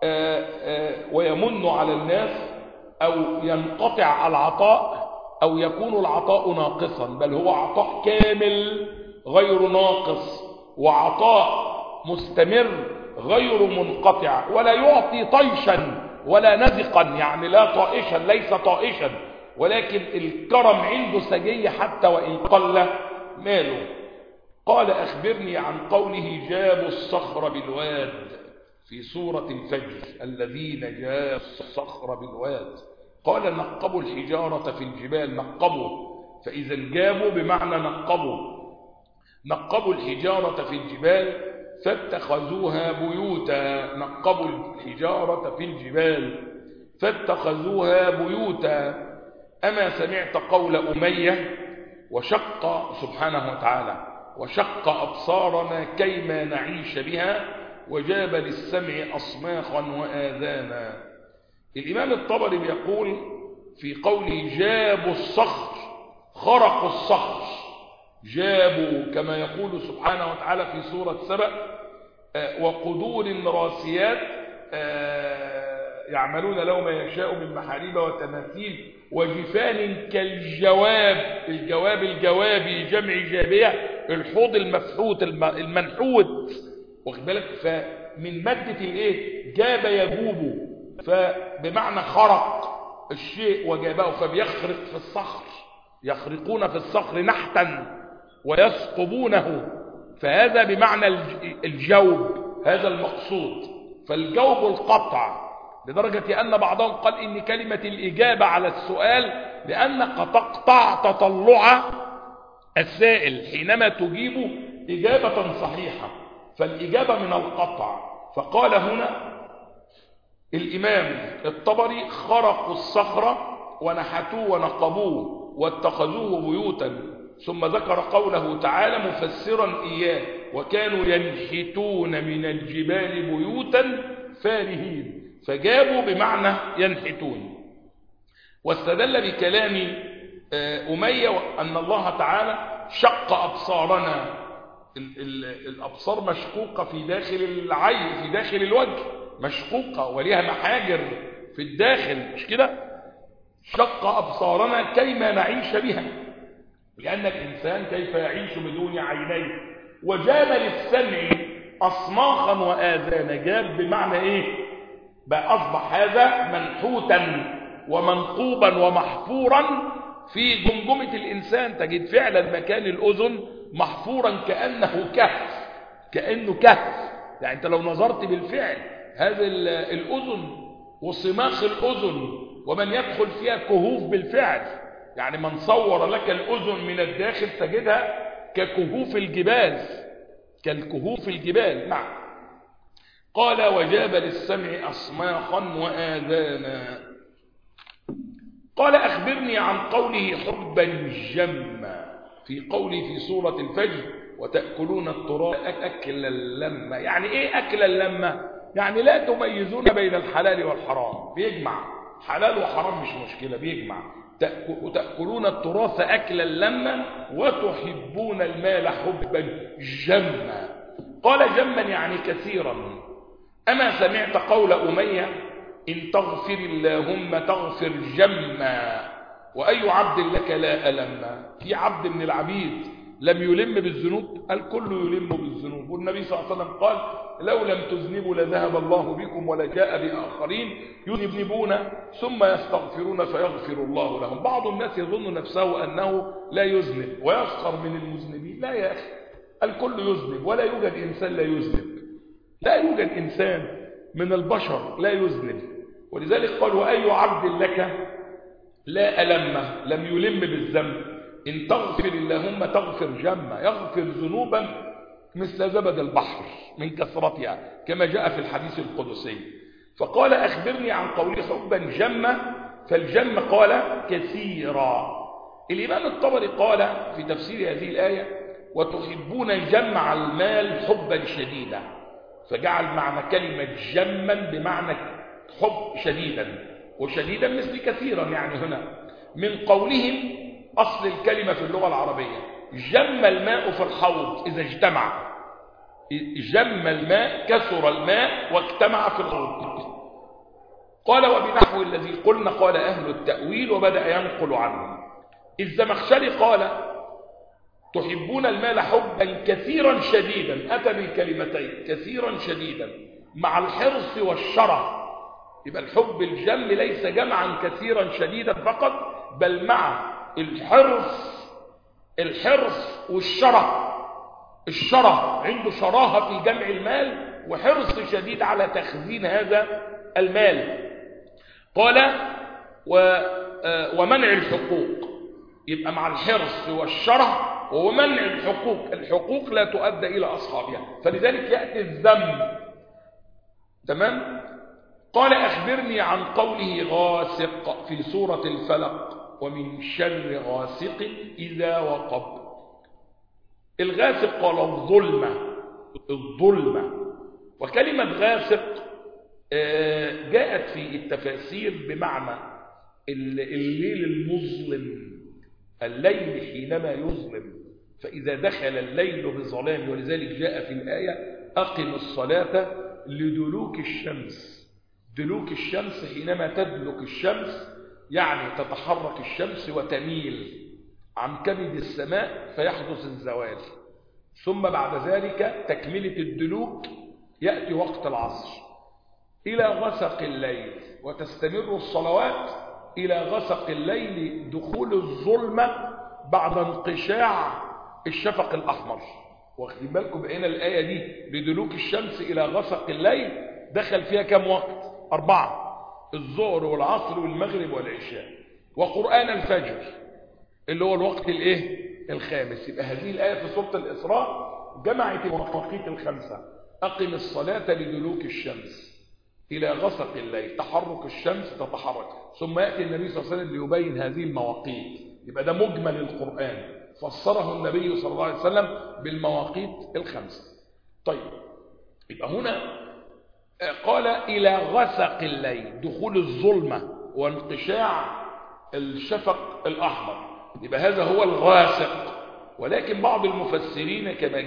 ويمن على الناس، أو ينقطع العطاء، أو يكون العطاء ناقصا، بل هو عطاء كامل غير ناقص، وعطاء مستمر غير منقطع، ولا يعطي طيشا ولا نزقا، يعني لا طائشا، ليس طائشا، ولكن الكرم عنده سجية حتى وإن قل ماله. قال أخبرني عن قوله جابوا الصخر بالواد في سورة الفجر، الذين جابوا الصخر بالواد. قال نقبوا الحجارة في الجبال، نقبوا، فإذا جابوا بمعنى نقبوا الحجارة في الجبال فاتخذوها بيوتا، نقبوا الحجارة في الجبال فاتخذوها بيوتا. أما سمعت قول أمية وشق سبحانه وتعالى وشق أبصارنا كيما نعيش بها وجاب للسمع أصماخا وآذانا. الإمام الطبري يقول في قوله جابوا الصخر، خرقوا الصخر، جابوا كما يقول سبحانه وتعالى في سورة سبأ وقدور راسيات يعملون له ما يشاء من محاريب وتماثيل وجفان كالجواب، الجواب الجوابي جمع جابية، الحوض المفحوت المنحوت، واخد بالك؟ فمن مادة الايه؟ جاب يجوب، فبمعنى خرق الشيء وجابه، فبيخرق في الصخر يخرقون في الصخر نحتا ويثقبونه، فهذا بمعنى الجوب، هذا المقصود. فالجوب القطع، لدرجة أن بعضهم قال إن كلمة الإجابة على السؤال لأنك تقطع تطلع السائل حينما تجيب إجابة صحيحة، فالإجابة من القطع. فقال هنا الإمام الطبري: خرقوا الصخرة ونحتوه ونقبوه واتخذوه بيوتا. ثم ذكر قوله تعالى مفسرا إياه: وكانوا ينحتون من الجبال بيوتا فارهين، فجابوا بمعنى ينحتون. واستدل بكلام أمية أن الله تعالى شق أبصارنا، الأبصار مشقوقة في داخل العين، في داخل الوجه مشقوقة وليها محاجر في الداخل، مش كده؟ شق أبصارنا كيما نعيش بها، لأن الإنسان كيف يعيش بدون عينين. وجاب للسمع أصماخا وآذانا، جاب بمعنى إيه؟ بقى أصبح هذا منحوتا ومنقوبا ومحفورا في جمجمة الإنسان. تجد فعلا مكان الأذن محفورا كأنه كهف، كأنه كهف. يعني أنت لو نظرت بالفعل هذه الأذن وصماخ الأذن ومن يدخل فيها كهوف بالفعل، يعني من صور لك الأذن من الداخل تجدها ككهوف الجبال، كالكهوف الجبال. نعم. قال وجاب للسمع أصماخا وآذانا. قال أخبرني عن قوله حبا جما في قوله في سورة الفجر: وتأكلون التراث أكلا لما. يعني إيه أكلا لما؟ يعني لا تميزون بين الحلال والحرام، بيجمع حلال وحرام مش مشكلة، بيجمع. وتأكلون التراث أكلا لما وتحبون المال حبا جما. قال جما يعني كثيرا. أما سمعت قول أمية: إن تغفر اللهم تغفر جما، وأي عبد لك لا ألم. في عبد من العبيد لم يلم بالذنوب؟ الكل يلم بالذنوب. والنبي صلى الله عليه وسلم قال: لو لم تذنبوا لذهب الله بكم ولجاء بآخرين يذنبون ثم يستغفرون فيغفر الله لهم. بعض الناس يظن نفسه أنه لا يذنب ويسخر من المذنبين. لا يا أخي، الكل يذنب، ولا يوجد إنسان لا يذنب، لا يوجد إنسان من البشر لا يذنب. ولذلك قال: وأي عبد لك لا ألم، لم يلم بالذنب. إن تغفر اللهم تغفر جما، يغفر ذنوبا مثل زبد البحر من كثرتها كما جاء في الحديث القدسي. فقال: أخبرني عن قوله حبا جما، فالجم قال كثيرا. الإمام الطبري قال في تفسير هذه الآية: وتحبون جمع المال حبا شديدا، فجعل معنى كلمة جما بمعنى حب شديدا، وشديدا مثل كثيرا. يعني هنا من قولهم أصل الكلمة في اللغة العربية: جم الماء في الحوض إذا اجتمع، جم الماء كثر الماء واجتمع في الحوض. قال: وبنحو الذي قلنا قال أهل التأويل، وبدأ ينقل عنه. الزمخشري قال: تحبون المال حبا كثيرا شديدا، أتى بالكلمتين كثيرا شديدا مع الحرص والشرف. يبقى الحب الجم ليس جمعا كثيرا شديدا فقط، بل مع الحرص والشرف. الشرف عنده شراهة في جمع المال وحرص شديد على تخزين هذا المال. قال: ومنع الحقوق، يبقى مع الحرص والشرف ومنع الحقوق. الحقوق لا تؤدى إلى أصحابها، فلذلك يأتي الذم. تمام. قال: أخبرني عن قوله غاسق في سورة الفلق: ومن شر غاسق إذا وقب. الغاسق قال الظلمة. وكلمة غاسق جاءت في التفاسير بمعنى الليل المظلم، الليل حينما يظلم، فإذا دخل الليل بظلام. ولذلك جاء في الآية: أقم الصلاة لدلوك الشمس. دلوك الشمس حينما تدلك الشمس يعني تتحرك الشمس وتميل عن كبد السماء فيحدث الزوال، ثم بعد ذلك تكملة الدلوك يأتي وقت العصر إلى غسق الليل، وتستمر الصلوات إلى غسق الليل دخول الظلمة بعد انقشاع الشفق الأحمر. واخدين بالكم بقينا الآية دي لدلوك الشمس إلى غسق الليل دخل فيها كم وقت؟ 4: الظهر والعصر والمغرب والعشاء، وقرآن الفجر اللي هو الوقت الخامس. يبقى هذه الآية في سورة الإسراء جمعت المواقيت الخمسة: أقم الصلاة لدلوك الشمس إلى غسق الليل، تحرك الشمس تتحرك، ثم يأتي النبي صلى الله عليه وسلم ليبين هذه المواقيت. يبقى ده مجمل القرآن فسره النبي صلى الله عليه وسلم بالمواقيت الخمسة. طيب، يبقى هنا قال إلى غسق الليل، دخول الظلمة وانقشاع الشفق الأحمر، يبقى هذا هو الغاسق. ولكن بعض المفسرين كما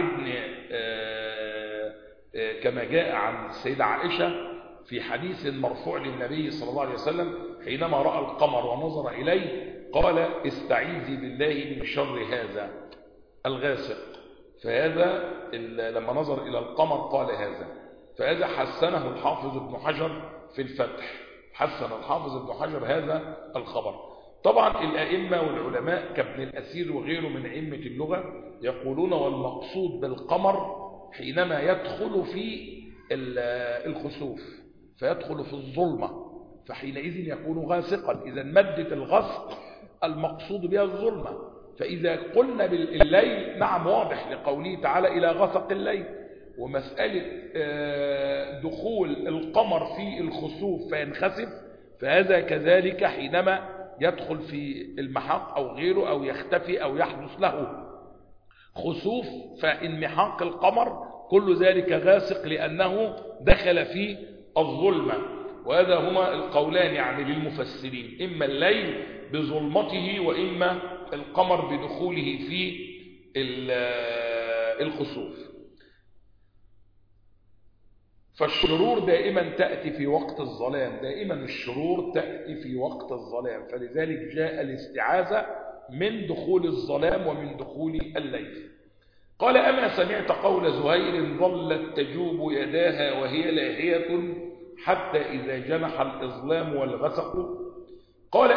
جاء عن السيدة عائشة في حديث مرفوع للنبي صلى الله عليه وسلم حينما رأى القمر ونظر إليه قال: استعيذي بالله من شر هذا الغاسق. فهذا لما نظر إلى القمر قال هذا، فهذا حسنه الحافظ ابن حجر في الفتح، حسن الحافظ ابن حجر هذا الخبر. طبعا الأئمة والعلماء كابن الأثير وغيره من أئمة اللغة يقولون والمقصود بالقمر حينما يدخل في الخسوف فيدخل في الظلمة، فحينئذ يكون غاسقا. إذا مادة الغسق المقصود بها الظلمة. فإذا قلنا بالليل نعم واضح لقوله تعالى إلى غسق الليل. ومسألة دخول القمر في الخسوف فينخسف، فهذا كذلك حينما يدخل في المحاق أو غيره أو يختفي أو يحدث له خسوف فانمحاق القمر، كل ذلك غاسق لأنه دخل في الظلمة. وهذا هما القولان يعني للمفسرين: إما الليل بظلمته وإما القمر بدخوله في الخسوف. فالشرور دائما تأتي في وقت الظلام، دائما الشرور تأتي في وقت الظلام، فلذلك جاء الاستعاذة من دخول الظلام ومن دخول الليل. قال: أما سمعت قول زهير: ظلت تجوب يداها وهي لاهية حتى إذا جنح الإظلام والغسق. قال: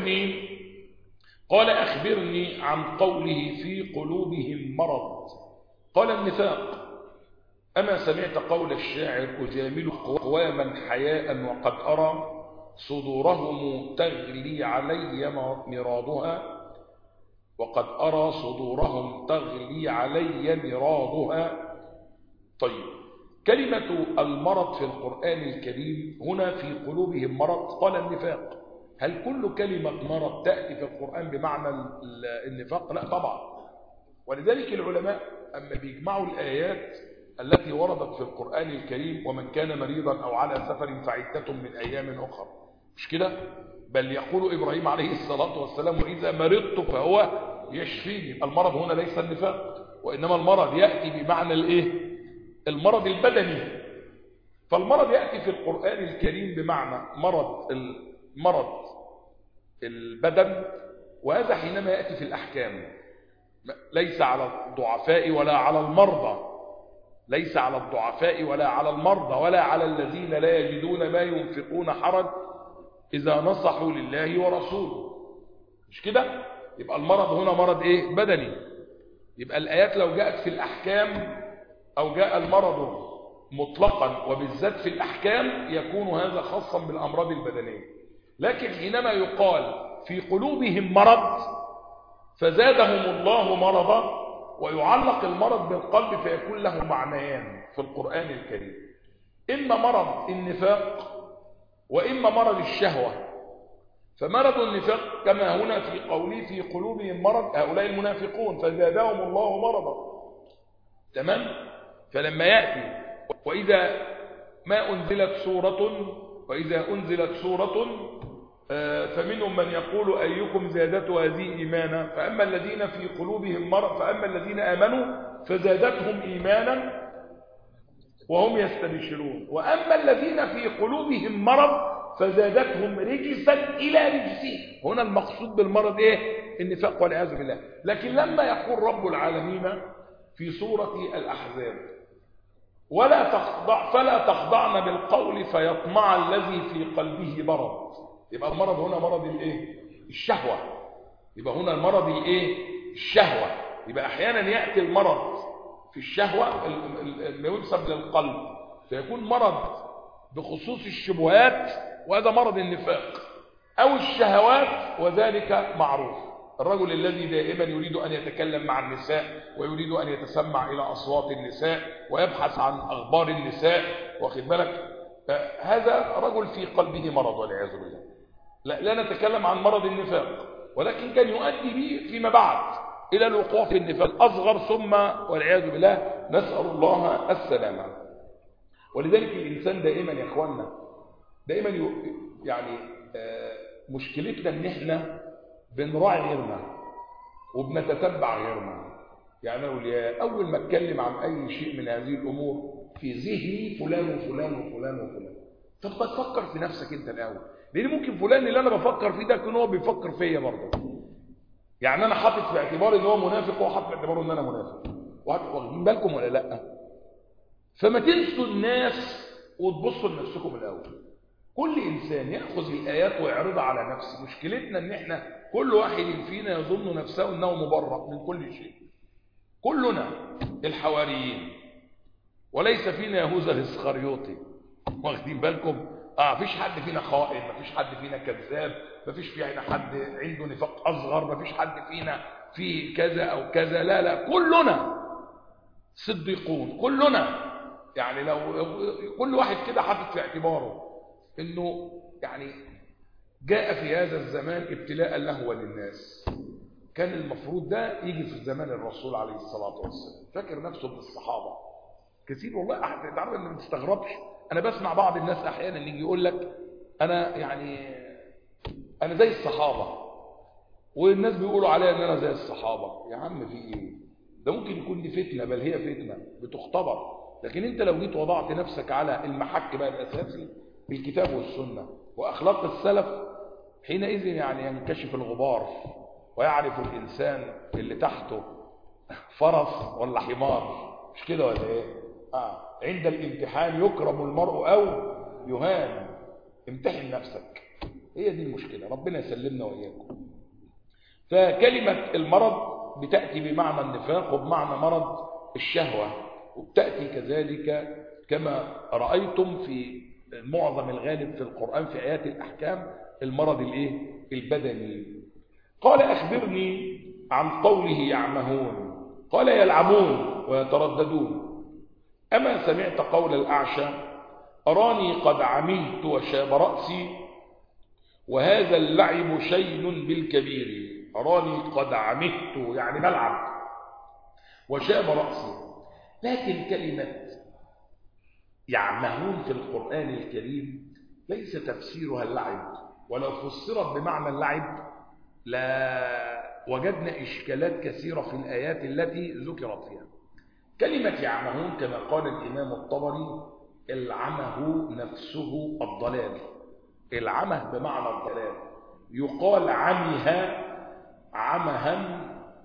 أخبرني عن قوله في قلوبهم مرض. قال: النفاق. أما سمعت قول الشاعر: أجامل أقواما حياء وقد أرى صدورهم تغلي علي مرادها، وقد أرى صدورهم تغلي علي مرادها. طيب، كلمة المرض في القرآن الكريم هنا في قلوبهم مرض، قال النفاق. هل كل كلمة مرض تأتي في القرآن بمعنى النفاق؟ لا طبعا. ولذلك العلماء أما بيجمعوا الآيات التي وردت في القرآن الكريم: ومن كان مريضا أو على سفر فعدة من أيام أخر، مش كده؟ بل يقول إبراهيم عليه الصلاة والسلام: وإذا مرضت فهو يشفيني. المرض هنا ليس النفاق، وإنما المرض يأتي بمعنى المرض البدني. فالمرض يأتي في القرآن الكريم بمعنى مرض البدن، وهذا حينما يأتي في الأحكام ليس على الضعفاء ولا على المرضى، ليس على الضعفاء ولا على المرضى ولا على الذين لا يجدون ما ينفقون حرج إذا نصحوا لله ورسوله، مش كده؟ يبقى المرض هنا مرض بدني. يبقى الآيات لو جاءت في الأحكام أو جاء المرض مطلقا وبالذات في الأحكام يكون هذا خاصا بالأمراض البدنية. لكن حينما يقال في قلوبهم مرض فزادهم الله مرضا، ويعلق المرض بالقلب فيكون له معنيان في القرآن الكريم: إما مرض النفاق وإما مرض الشهوة. فمرض النفاق كما هنا في قوله في قلوبهم مرض، هؤلاء المنافقون، فزادهم الله مرضا. تمام؟ فلما يأتي وإذا أنزلت سورة فمنهم من يقول أيكم زادته هذه إيمانا، فأما الذين في قلوبهم مرض، فأما الذين آمنوا فزادتهم إيمانا وهم يستبشرون، وأما الذين في قلوبهم مرض فزادتهم رجسا إلى رجسهم. هنا المقصود بالمرض النفاق والعياذ بالله. لكن لما يقول رب العالمين في سورة الأحزاب: فلا تخضعن بالقول فيطمع الذي في قلبه مرض، يبقى المرض هنا مرض الايه؟ الشهوة. يبقى هنا المرض الايه؟ الشهوة. يبقى احيانا يأتي المرض في الشهوة اللي ينسب للقلب فيكون مرض بخصوص الشبهات، وهذا مرض النفاق، او الشهوات، وذلك معروف. الرجل الذي دائما يريد ان يتكلم مع النساء ويريد ان يتسمع الى اصوات النساء ويبحث عن اخبار النساء، واخد بالك، هذا رجل في قلبه مرض والعياذ بالله. لا نتكلم عن مرض النفاق، ولكن كان يؤدي به فيما بعد الى الوقوع في النفاق الاصغر، ثم والعياذ بالله نسال الله السلامه. ولذلك الانسان دائما يا اخواننا دائما يعني مشكلتنا ان احنا بنراعي غيرنا وبنتتبع غيرنا. يعني اول ما اتكلم عن اي شيء من هذه الامور في ذهني فلان وفلان وفلان وفلان. طب ما تفكر في نفسك انت الاول، لان ممكن فلان اللي انا بفكر فيه ده يكون هو بيفكر فيا برضه. يعني انا حاطط في اعتباري ان هو منافق وهو حاطط في اعتباره ان انا منافق، واخدين بالكم ولا لا؟ فما تنسوا الناس وتبصوا لنفسكم الاول. كل انسان ياخذ الايات ويعرضها على نفسه. مشكلتنا ان احنا كل واحد فينا يظن نفسه انه مبرأ من كل شيء. كلنا الحواريين، وليس فينا يهوذا الاسخريوطي، واخدين بالكم؟ مفيش حد فينا خائن، مفيش حد فينا كذاب، مفيش فينا حد عنده نفاق اصغر، مفيش حد فينا فيه كذا او كذا. لا، كلنا صديقون، كلنا. يعني لو كل واحد كده حاطط في اعتباره انه يعني جاء في هذا الزمان ابتلاء له وللناس، كان المفروض ده يجي في زمان الرسول عليه الصلاة والسلام. فاكر نفسه من الصحابة كثير والله. تعرف ان ما تستغربش، انا بسمع بعض الناس احيانا يجي يقول لك انا زي الصحابة، والناس بيقولوا عليا ان انا زي الصحابة. يا عم في ايه؟ ده ممكن يكون دي فتنة، بل هي فتنة بتختبر. لكن انت لو جيت وضعت نفسك على المحك بقى الاساسي الكتاب والسنة واخلاق السلف، حينئذ يعني ينكشف الغبار ويعرف الانسان اللي تحته فرس ولا حمار. مش كده ولا ايه؟ عند الامتحان يكرم المرء او يهان. امتحن نفسك، هي دي المشكلة. ربنا يسلمنا واياكم. فكلمة المرض بتأتي بمعنى النفاق وبمعنى مرض الشهوة، وبتأتي كذلك كما رأيتم في معظم الغالب في القرآن في آيات الأحكام المرض البدني. قال أخبرني عن قوله يعمهون، قال يلعبون ويترددون. أما سمعت قول الأعشى أراني قد عملت وشاب رأسي وهذا اللعب شيء بالكبير. أراني قد عملت يعني بلعب وشاب رأسي. لكن كلمة يعمهون في القرآن الكريم ليس تفسيرها اللعب، ولو فسرت بمعنى اللعب لا وجدنا إشكالات كثيرة في الآيات التي ذكرت فيها. كلمة يعمهون كما قال الإمام الطبري العمه نفسه الضلال. العمه بمعنى الضلال. يقال عمها عمها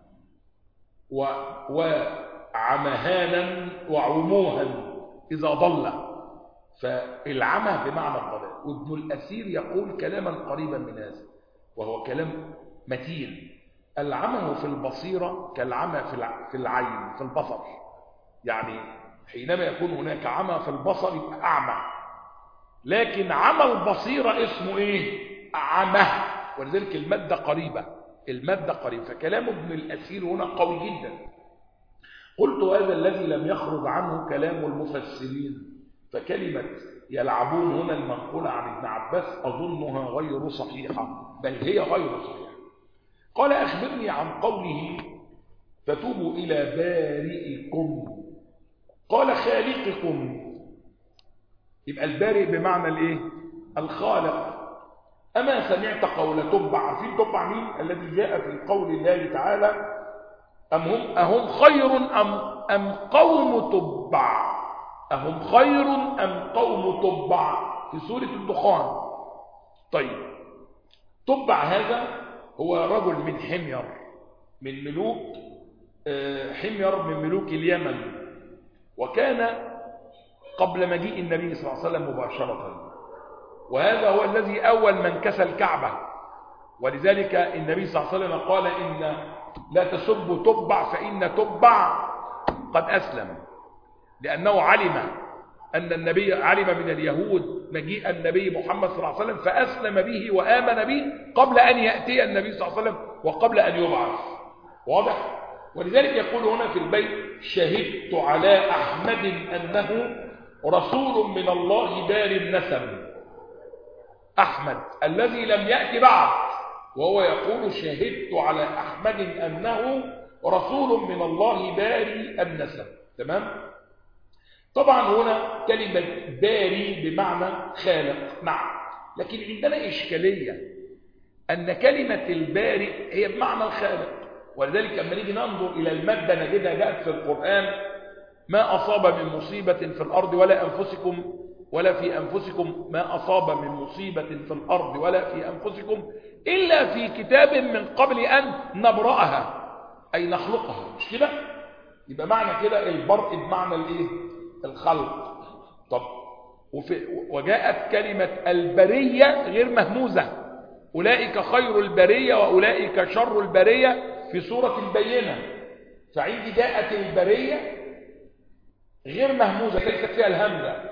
وعمهانا وعموها إذا ضل، فالعمى بمعنى الضلال. وابن الأثير يقول كلاما قريبا من هذا وهو كلام متين. العمى في البصيرة كالعمى في العين في البصر. يعني حينما يكون هناك عمى في البصر يبقى أعمى، لكن عمى البصيرة اسمه إيه؟ عمى. ولذلك المادة قريبة، المادة قريبة. فكلام ابن الأثير هنا قوي جدا. قلت هذا الذي لم يخرج عنه كلام المفسرين. فكلمة يلعبون هنا المنقولة عن ابن عباس أظنها غير صحيحة، بل هي غير صحيحة. قال أخبرني عن قوله فتوبوا إلى بارئكم. قال خالقكم. يبقى البارئ بمعنى الايه؟ الخالق. أما سمعت قول تبع. عارفين تبع مين؟ الذي جاء في قول الله تعالى أهم خير أم قوم تبع. أهم خير أم قوم تبع في سورة الدخان. طيب تبع هذا هو رجل من حمير، من ملوك حمير من ملوك اليمن، وكان قبل مجيء النبي صلى الله عليه وسلم مباشرة، وهذا هو الذي أول من كسى الكعبة. ولذلك النبي صلى الله عليه وسلم قال إن لا تسبوا تبع فإن تبع قد أسلم، لأنه علم أن النبي علم من اليهود مجيء النبي محمد صلى الله عليه وسلم فأسلم به وآمن به قبل أن يأتي النبي صلى الله عليه وسلم وقبل أن يبعث. واضح؟ ولذلك يقول هنا في البيت: شهدت على أحمد أنه رسول من الله بار النسب. أحمد الذي لم يأتي بعد، وهو يقول: شهدت على أحمد أنه رسول من الله باري النسب. تمام؟ طبعا هنا كلمة باري بمعنى خالق، نعم، لكن عندنا إشكالية أن كلمة الباري هي بمعنى الخالق. ولذلك لما نيجي ننظر إلى المادة نجدها جاءت في القرآن: ما أصاب من مصيبة في الأرض ولا في أنفسكم ما أصاب من مصيبة في الأرض ولا في أنفسكم إلا في كتاب من قبل أن نبرأها، أي نخلقها. مش كده؟ يبقى معنى كده البرء بمعنى الإيه؟ الخلق. طب وجاءت كلمة البرية غير مهموزة: أولئك خير البرية وأولئك شر البرية في سورة البينة. فعندي جاءت البرية غير مهموزة ليست فيها الهمزة،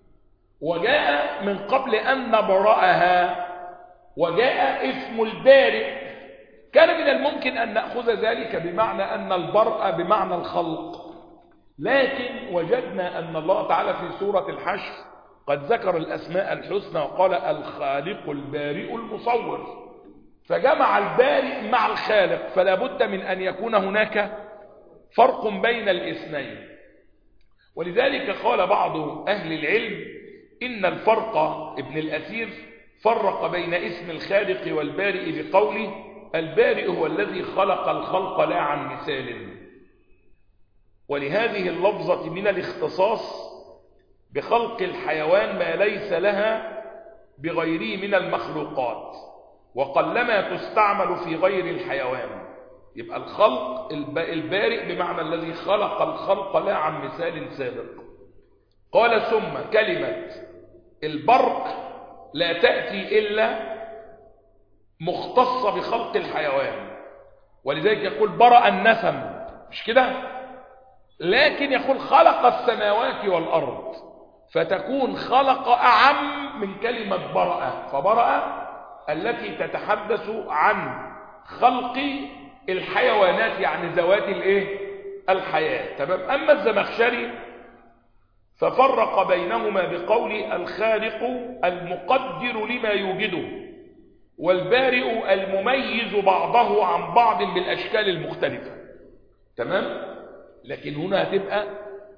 وجاء من قبل أن نبرأها وجاء اسم البارئ. كان من الممكن أن نأخذ ذلك بمعنى أن البرء بمعنى الخلق، لكن وجدنا أن الله تعالى في سورة الحشر قد ذكر الأسماء الحسنى وقال: الخالق البارئ المصور، فجمع البارئ مع الخالق، فلا بد من أن يكون هناك فرق بين الاثنين. ولذلك قال بعض أهل العلم إن الفرق ابن الأثير فرق بين اسم الخالق والبارئ بقوله: البارئ هو الذي خلق الخلق لا عن مثال. ولهذه اللفظة من الاختصاص بخلق الحيوان ما ليس لها بغيره من المخلوقات، وقلما تستعمل في غير الحيوان. يبقى الخلق البارئ بمعنى الذي خلق الخلق لا عن مثال سابق. قال: ثم كلمة البرق لا تأتي إلا مختصة بخلق الحيوان، ولذلك يقول برأ النسم، مش كده؟ لكن يقول خلق السماوات والأرض، فتكون خلق أعم من كلمة برأ. فبرأ التي تتحدث عن خلق الحيوانات، يعني ذوات الايه؟ الحياة. تمام؟ أما الزمخشري ففرق بينهما بقول: الخالق المقدر لما يوجده، والبارئ المميز بعضه عن بعض بالأشكال المختلفة. تمام؟ لكن هنا هتبقى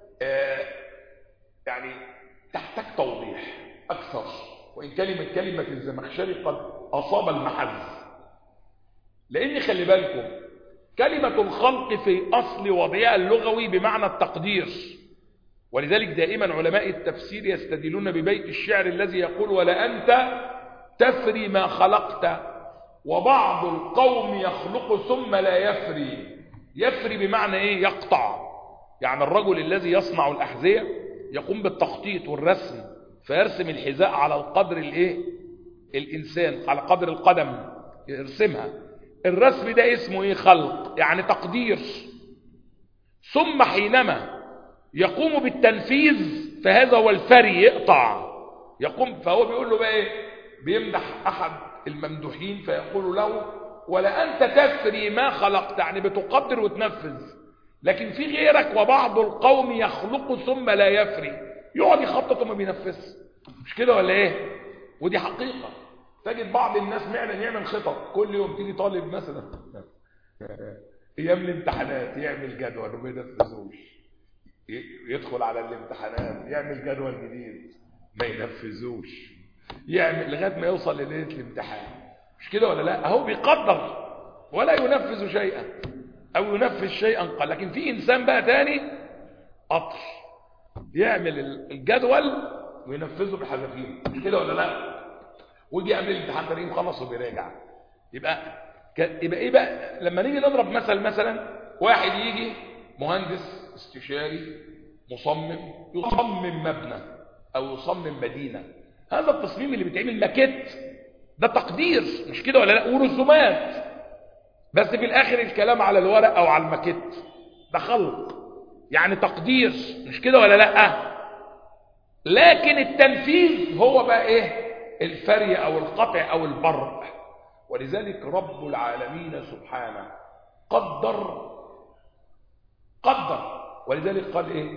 يعني تحتاج توضيح أكثر، وإن كلمة الزمخشري قد أصاب المحز. لأن خلي بالكم كلمة الخلق في أصل وضعها اللغوي بمعنى التقدير، ولذلك دائما علماء التفسير يستدلون ببيت الشعر الذي يقول: ولا أنت تفري ما خلقت وبعض القوم يخلق ثم لا يفري. يفري بمعنى ايه؟ يقطع. يعني الرجل الذي يصنع الأحذية يقوم بالتخطيط والرسم، فيرسم الحذاء على القدر الايه؟ الإنسان على قدر القدم يرسمها. الرسم ده اسمه ايه؟ خلق، يعني تقدير. ثم حينما يقوم بالتنفيذ فهذا هو الفري، يقطع، يقوم. فهو بيقول له بقى ايه؟ بيمدح أحد الممدوحين فيقول له: ولا أنت تفري ما خلقت، يعني بتقدر وتنفذ، لكن في غيرك وبعض القوم يخلق ثم لا يفري، يقعد يخطط وما بينفذش. مش كده ولا ايه؟ ودي حقيقة. تجد بعض الناس فعلا يعمل خطط، كل يوم تيجي طالب مثلا ايام الامتحانات يعمل جدول وما ينفذوش، يدخل على الامتحانات يعمل جدول جديد ما ينفذوش، يعمل لغايه ما يوصل لليله الامتحان. مش كده ولا لا؟ اهو بيقدر ولا ينفذ شيئا، او ينفذ شيئا قل. لكن في انسان بقى تاني قطر، يعمل الجدول وينفذه بحذافيره. مش كده ولا لا؟ ويجي قبل الامتحان تلاقيه مخلص وبيراجع. يبقى ايه بقى لما نيجي نضرب مثلا واحد يجي مهندس استشاري مصمم يصمم مبنى او يصمم مدينه، هذا التصميم اللي بيتعمل ماكيت ده تقدير، مش كده ولا لا؟ ورسومات، بس في الاخر الكلام على الورق او على الماكيت ده خلق، يعني تقدير، مش كده ولا لا؟ لكن التنفيذ هو بقى ايه؟ الفري او القطع او البرء. ولذلك رب العالمين سبحانه قدر، ولذلك قال ايه؟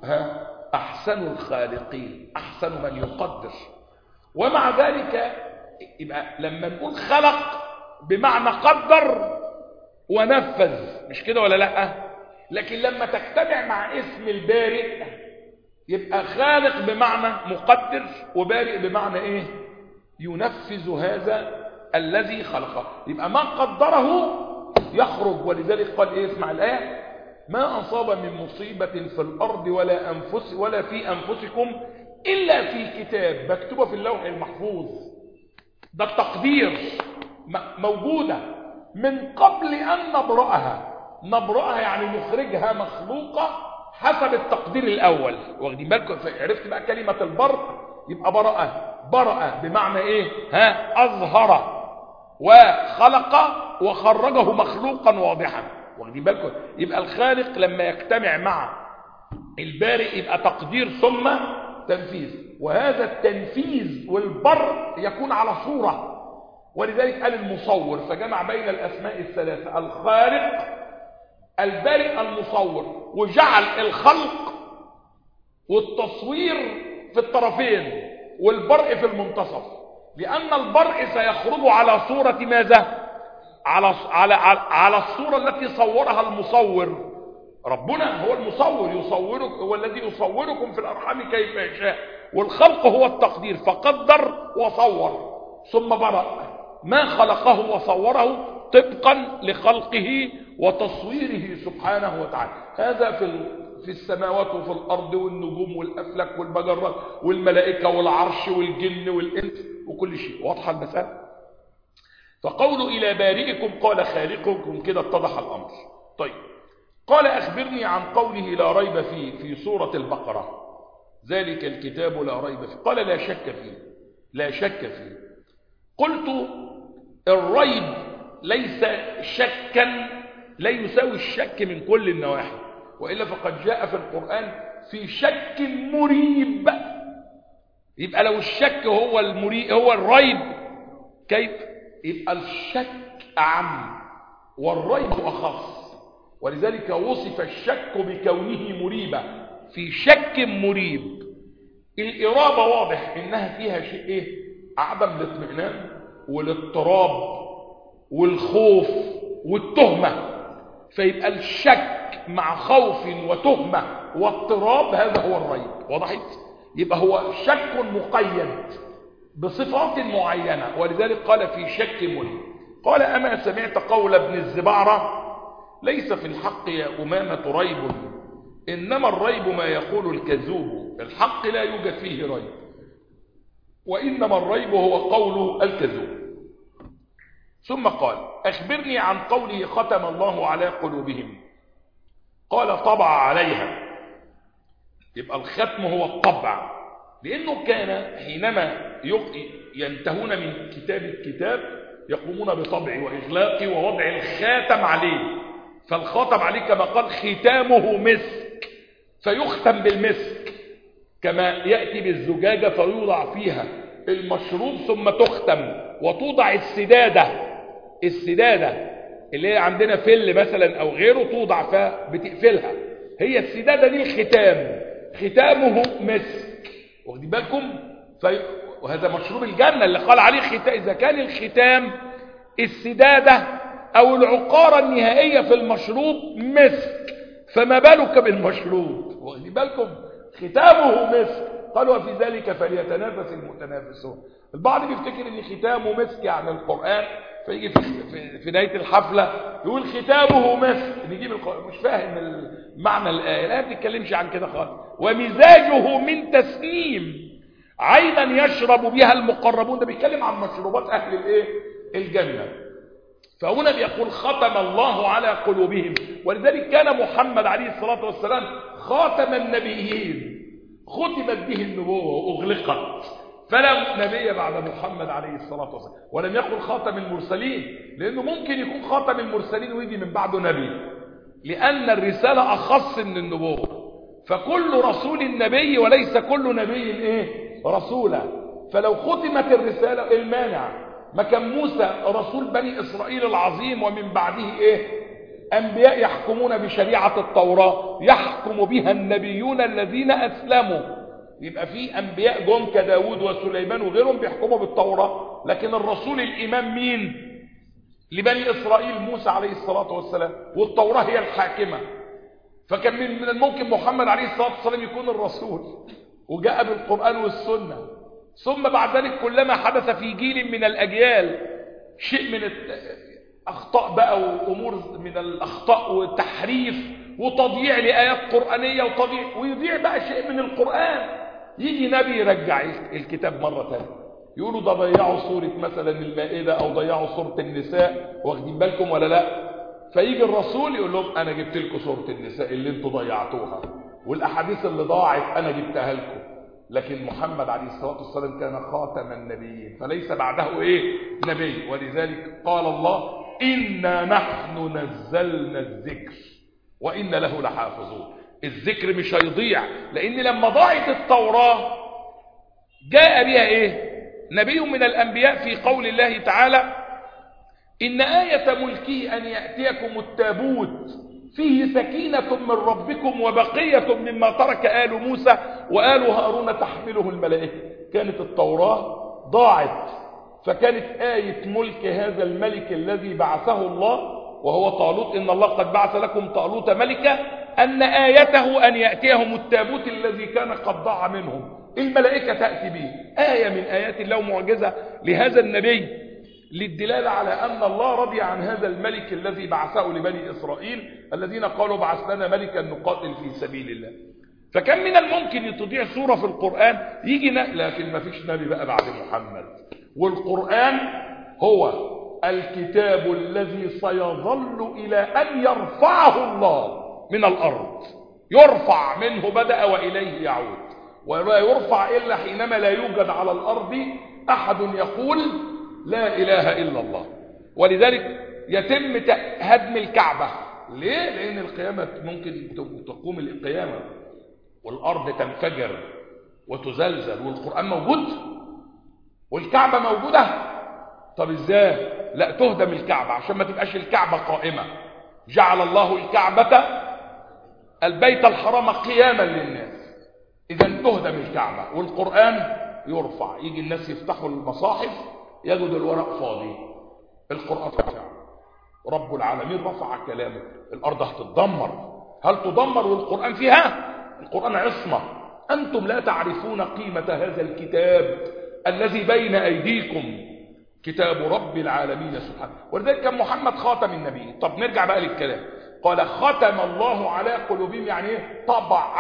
احسن الخالقين، احسن من يقدر. ومع ذلك يبقى لما نقول خلق بمعنى قدر ونفذ، مش كده ولا لا؟ لكن لما تجتمع مع اسم البارئ يبقى خالق بمعنى مقدر، وبارئ بمعنى ايه؟ ينفذ هذا الذي خلقه. يبقى ما قدره يخرج. ولذلك قال ايه؟ اسمع الآية: ما أصاب من مصيبة في الأرض ولا في أنفسكم إلا في كتاب، مكتوبة في اللوح المحفوظ. ده التقدير موجودة من قبل أن نبرأها يعني نخرجها مخلوقة حسب التقدير الأول. واخدين بالكم؟ عرفت بقى كلمة البرء؟ يبقى برأ بمعنى ايه؟ أظهر وخلق وخرجه مخلوقا واضحا. واخدين بالكم؟ يبقى الخالق لما يجتمع مع البارئ يبقى تقدير ثم تنفيذ، وهذا التنفيذ والبر يكون على صورة. ولذلك قال المصور، فجمع بين الأسماء الثلاثة: الخالق، البارئ، المصور، وجعل الخلق والتصوير في الطرفين والبرء في المنتصف، لأن البرء سيخرج على صورة ماذا؟ على الصورة التي صورها المصور. ربنا هو المصور، يصورك، هو الذي يصوركم في الأرحام كيف يشاء، والخلق هو التقدير، فقدر وصور ثم برأ ما خلقه وصوره طبقا لخلقه وتصويره سبحانه وتعالى. هذا في السماوات وفي الأرض والنجوم والأفلاك والمجرات والملائكة والعرش والجن والإنس وكل شيء. واضحة المسألة؟ فقولوا إلى بارئكم قال خالقكم، كده اتضح الأمر. طيب، قال أخبرني عن قوله لا ريب فيه في سورة البقرة: ذلك الكتاب لا ريب فيه. قال لا شك فيه. قلت الريب ليس شكا، لا يساوي الشك من كل النواحي، وإلا فقد جاء في القرآن في شك مريب. يبقى لو الشك هو الريب، كيف يبقى الشك أعم والريب أخص؟ ولذلك وصف الشك بكونه مريبا، في شك مريب. الإرابة واضح إنها فيها شيء إيه؟ عدم الاطمئنان والاضطراب والخوف والتهمة. فيبقى الشك مع خوف وتهمة واضطراب، هذا هو الريب. وضحت؟ يبقى هو شك مقيد بصفات معينة، ولذلك قال في شك مريب. قال أما سمعت قول ابن الزبعرة: ليس في الحق يا أمامة ريب، إنما الريب ما يقول الكذوب، الحق لا يوجد فيه ريب، وإنما الريب هو قول الكذوب. ثم قال: أخبرني عن قوله ختم الله على قلوبهم. قال: طبع عليها. يبقى الختم هو الطبع، لأنه كان حينما ينتهون من كتاب الكتاب يقومون بطبع وإغلاق ووضع الخاتم عليه. فالخاتم عليه كما قال ختامه مسك، فيختم بالمسك، كما يأتي بالزجاجة فيوضع فيها المشروب ثم تختم، وتوضع السدادة اللي هي عندنا فل مثلا أو غيره توضع فبتقفلها، هي السدادة دي الختام، ختامه مسك. واخدين بالكم؟ وهذا مشروب الجنة اللي قال عليه ختام. إذا كان الختام السدادة أو العقارة النهائية في المشروب مسك، فما بالك بالمشروب؟ واخدين بالكم؟ ختامه مسك. قالوا: وفي ذلك فليتنافس المتنافسون. البعض بيفتكر ان ختامه مسك يعني القرآن، فيجي في نهاية الحفلة يقول ختامه مسك، نجيب القرآن. مش فاهم معنى الآية، الآية ما بتتكلمش عن كده خالص. ومزاجه من تسنيم، عينا يشرب بها المقربون. ده بيتكلم عن مشروبات أهل الجنة. فهنا بيقول ختم الله على قلوبهم. ولذلك كان محمد عليه الصلاة والسلام خاتم النبيين، ختمت به النبوة وأغلقت، فلا نبي بعد محمد عليه الصلاة والسلام. ولم يقل خاتم المرسلين، لأنه ممكن يكون خاتم المرسلين ويجي من بعده نبي، لأن الرسالة أخص من النبوة، فكل رسول نبي وليس كل نبي رسولا. فلو ختمت الرسالة المانع؟ ما كان موسى رسول بني إسرائيل العظيم ومن بعده أنبياء يحكمون بشريعة التوراة يحكم بها النبيون الذين أسلموا. يبقى في أنبياء جم كداود وسليمان وغيرهم بيحكموا بالتوراة، لكن الرسول الإمام مين لبني إسرائيل؟ موسى عليه الصلاة والسلام، والتوراة هي الحاكمة. فكان من الممكن محمد عليه الصلاة والسلام يكون الرسول وجاء بالقرآن والسنة، ثم بعد ذلك كلما حدث في جيل من الأجيال شيء من أخطاء بقى وأمور من الأخطاء والتحريف وتضييع لآيات قرآنية ويضيع بقى شيء من القرآن، يجي نبي يرجع الكتاب مرة ثانية. يقولوا ده ضيعوا سورة مثلا المائدة أو ضيعوا سورة النساء، واخدين بالكم ولا لا؟ فيجي الرسول يقول لهم أنا جبت لكم سورة النساء اللي انتوا ضيعتوها، والأحاديث اللي ضاعت أنا جبتها لكم. لكن محمد عليه الصلاة والسلام كان خاتم النبيين، فليس بعده نبي. ولذلك قال الله إنا نحن نزلنا الذكر وإنا له لحافظون. الذكر مش هيضيع، لأن لما ضاعت التوراة جاء بها نبي من الأنبياء في قول الله تعالى إن آية ملكه أن يأتيكم التابوت فيه سكينة من ربكم وبقية مما ترك آل موسى وآل هارون تحمله الملائكة. كانت التوراة ضاعت، فكانت آية ملك هذا الملك الذي بعثه الله وهو طالوت، إن الله قد بعث لكم طالوت ملكا، أن آيته أن يأتيهم التابوت الذي كان قد ضاع منهم، الملائكة تأتي به. آية من آيات الله معجزة لهذا النبي للدلالة على أن الله رضي عن هذا الملك الذي بعثه لبني إسرائيل الذين قالوا بعث لنا ملكا نقاتل في سبيل الله. فكان من الممكن تضيع سورة في القرآن يجي لكن ما فيش نبي بقى بعد محمد. والقرآن هو الكتاب الذي سيظل إلى أن يرفعه الله من الأرض، يرفع منه بدأ وإليه يعود، ولا يرفع إلا حينما لا يوجد على الأرض أحد يقول لا إله إلا الله. ولذلك يتم هدم الكعبة. ليه؟ لأن القيامة ممكن تقوم القيامة والأرض تنفجر وتزلزل والقرآن موجود والكعبة موجودة. طب إزاي؟ لا، تهدم الكعبة عشان ما تبقاش الكعبة قائمة. جعل الله الكعبة البيت الحرام قياما للناس، إذا تهدم الكعبة والقرآن يرفع. يجي الناس يفتحوا المصاحف يجد الورق فاضي، القرآن رفع. رب العالمين رفع كلامه، الأرض هتتدمر. هل تدمر والقرآن فيها؟ القرآن عصمة. أنتم لا تعرفون قيمة هذا الكتاب الذي بين أيديكم، كتاب رب العالمين سبحانه. ولذلك كان محمد خاتم النبي. طب نرجع بقى للكلام. قال ختم الله على قلوبهم، يعني ايه؟ طبع.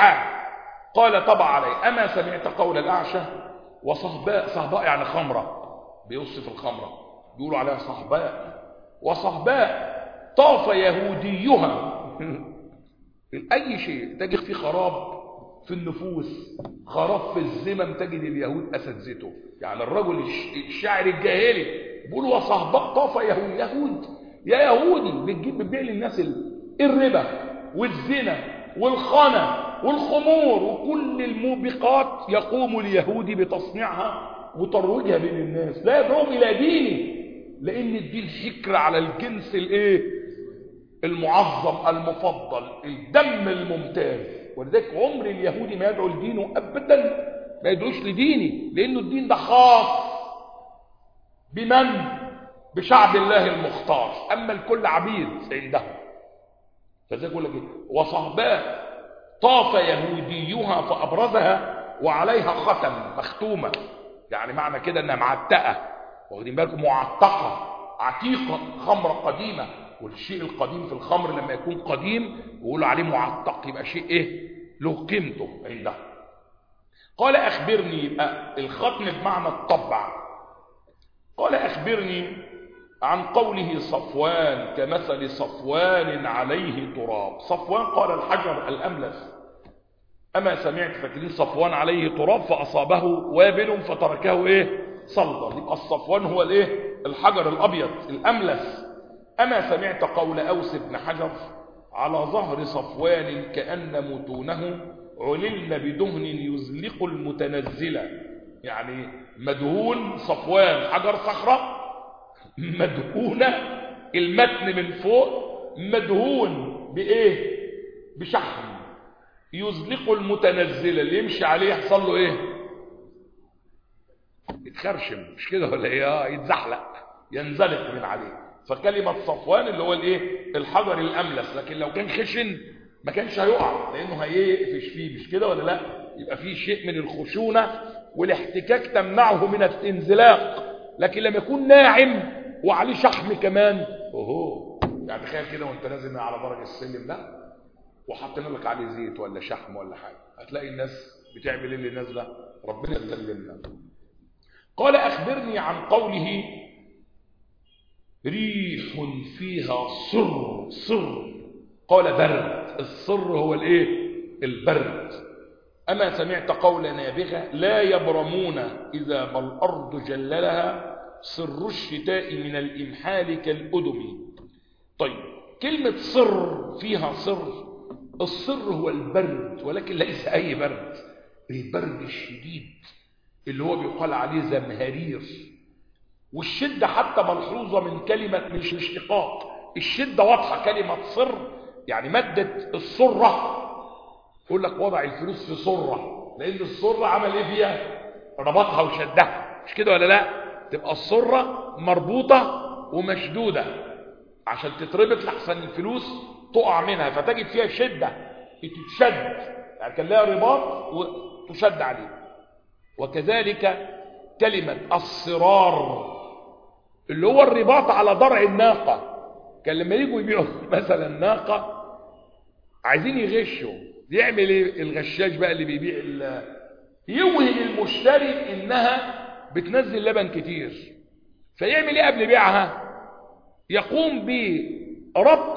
قال طبع عليه. أما سمعت قول الأعشى وصهباء؟ صهباء يعني خمرة، بيوصف الخمرة بيقولوا عليها صهباء. وصهباء طاف يهوديها أي شيء تجد فيه خراب في النفوس، خراب في الزمن، تجد اليهود أساتذته. يعني الرجل الشاعر الجاهلي بيقولوا وصهباء طاف يهود. يا يهودي بتبيع للناس الربا والزنا والخنا والخمور وكل الموبقات، يقوم اليهودي بتصنيعها وترويجها بين الناس، لا يدعوهم الى دينه، لان الدين فكر على الجنس المعظم المفضل، الدم الممتاز. ولذلك عمر اليهودي ما يدعو لدينه ابدا، ما يدعوش لدينه، لانه الدين ده خاص بمن؟ بشعب الله المختار، اما الكل عبيد عندهم. فذلك يقول لك وصهباء طاف يهوديها فابرزها وعليها ختم، مختومه، يعني معنى كده انها معتقه، واخدين بالكم؟ معتقه، عتيقه، خمره قديمه. والشيء القديم في الخمر لما يكون قديم يقولوا عليه معتق، يبقى شيء له قيمته عنده. قال اخبرني، يبقى الختم بمعنى الطبع. قال اخبرني عن قوله صفوان كمثل صفوان عليه تراب. صفوان قال الحجر الأملس، أما سمعت فاكرين صفوان عليه تراب فأصابه وابل فتركه صلدا. يبقى الصفوان هو الحجر الأبيض الأملس. أما سمعت قول أوس بن حجر على ظهر صفوان كأن متونه عللن بدهن يزلق المتنزلة، يعني مدهون صفوان حجر صخرة مدهونة المتن من فوق مدهون بشحم يزلق المتنزلة، اللي يمشي عليه يحصل له يتخرشم، مش كده ولا يتزحلق ينزلق من عليه. فكلمة صفوان اللي هو الحجر الأملس، لكن لو كان خشن ما كانش هيقع لأنه هيقفش فيه، مش كده ولا لا؟ يبقى فيه شيء من الخشونة والاحتكاك تمنعه من الانزلاق. لكن لما يكون ناعم وعليه شحم كمان يعني تخيل كده وانت نازل من على درج السلم ده وحاطين لك عليه زيت ولا شحم ولا حاجة، هتلاقي الناس بتعمل اللي نازله. ربنا يسلمنا. قال أخبرني عن قوله ريح فيها صر. قال برد. الصر هو البرد. أما سمعت قول نابغة لا يبرمون إذا ما الأرض جللها صر الشتاء من الإمحال كالأدم. طيب كلمة صر فيها صر، الصر هو البرد، ولكن ليس أي برد، البرد الشديد اللي هو بيقال عليه زمهرير. والشدة حتى ملحوظة من كلمة، مش اشتقاق، الشدة واضحة. كلمة صر يعني مادة الصرة، يقول لك وضع الفلوس في صرة، لأن الصرة عمل فيها؟ ربطها وشدها، مش كده ولا لا؟ تبقى الصرة مربوطة ومشدودة عشان تتربط لحسن الفلوس تقع منها، فتجد فيها شدة تتشد، يعني كان لها رباط وتشد عليه. وكذلك كلمة الصرار اللي هو الرباط على ضرع الناقة. كان لما يجوا يبيعوا مثلا ناقة عايزين يغشوا، يعمل الغشاش بقى اللي بيبيع يوهم المشتري انها بتنزل لبن كتير، فيعمل قبل بيعها؟ يقوم بربط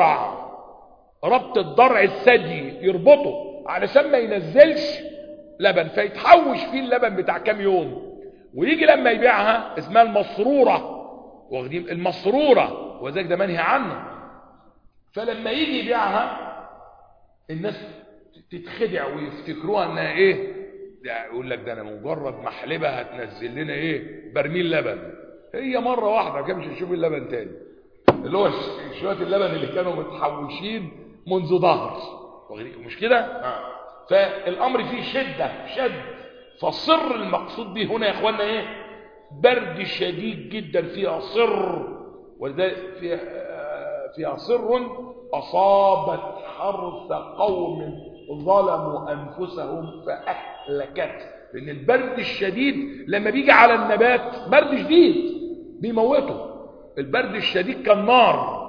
الضرع الثدي، يربطه علشان ما ينزلش لبن، فيتحوش فيه اللبن بتاع كام يوم، ويجي لما يبيعها اسمها المسرورة، واخدين المسرورة، وذلك ده منهي عنه. فلما يجي يبيعها الناس تتخدع ويفتكروها انها ده يقول لك ده انا مجرد محلبة هتنزل لنا برميل لبن. هي مرة واحدة كده مش هنشوف اللبن تاني، اللي هو شوية اللبن اللي كانوا متحوشين منذ ظهر، مش كده؟ فالامر فيه شد. فصر المقصود به هنا يا اخوانا برد شديد جدا، فيها صر، ولذلك فيها صر اصابت حرث قوم ظلموا انفسهم فاهلكت. لان البرد الشديد لما بيجي على النبات برد شديد بيموته. البرد الشديد كالنار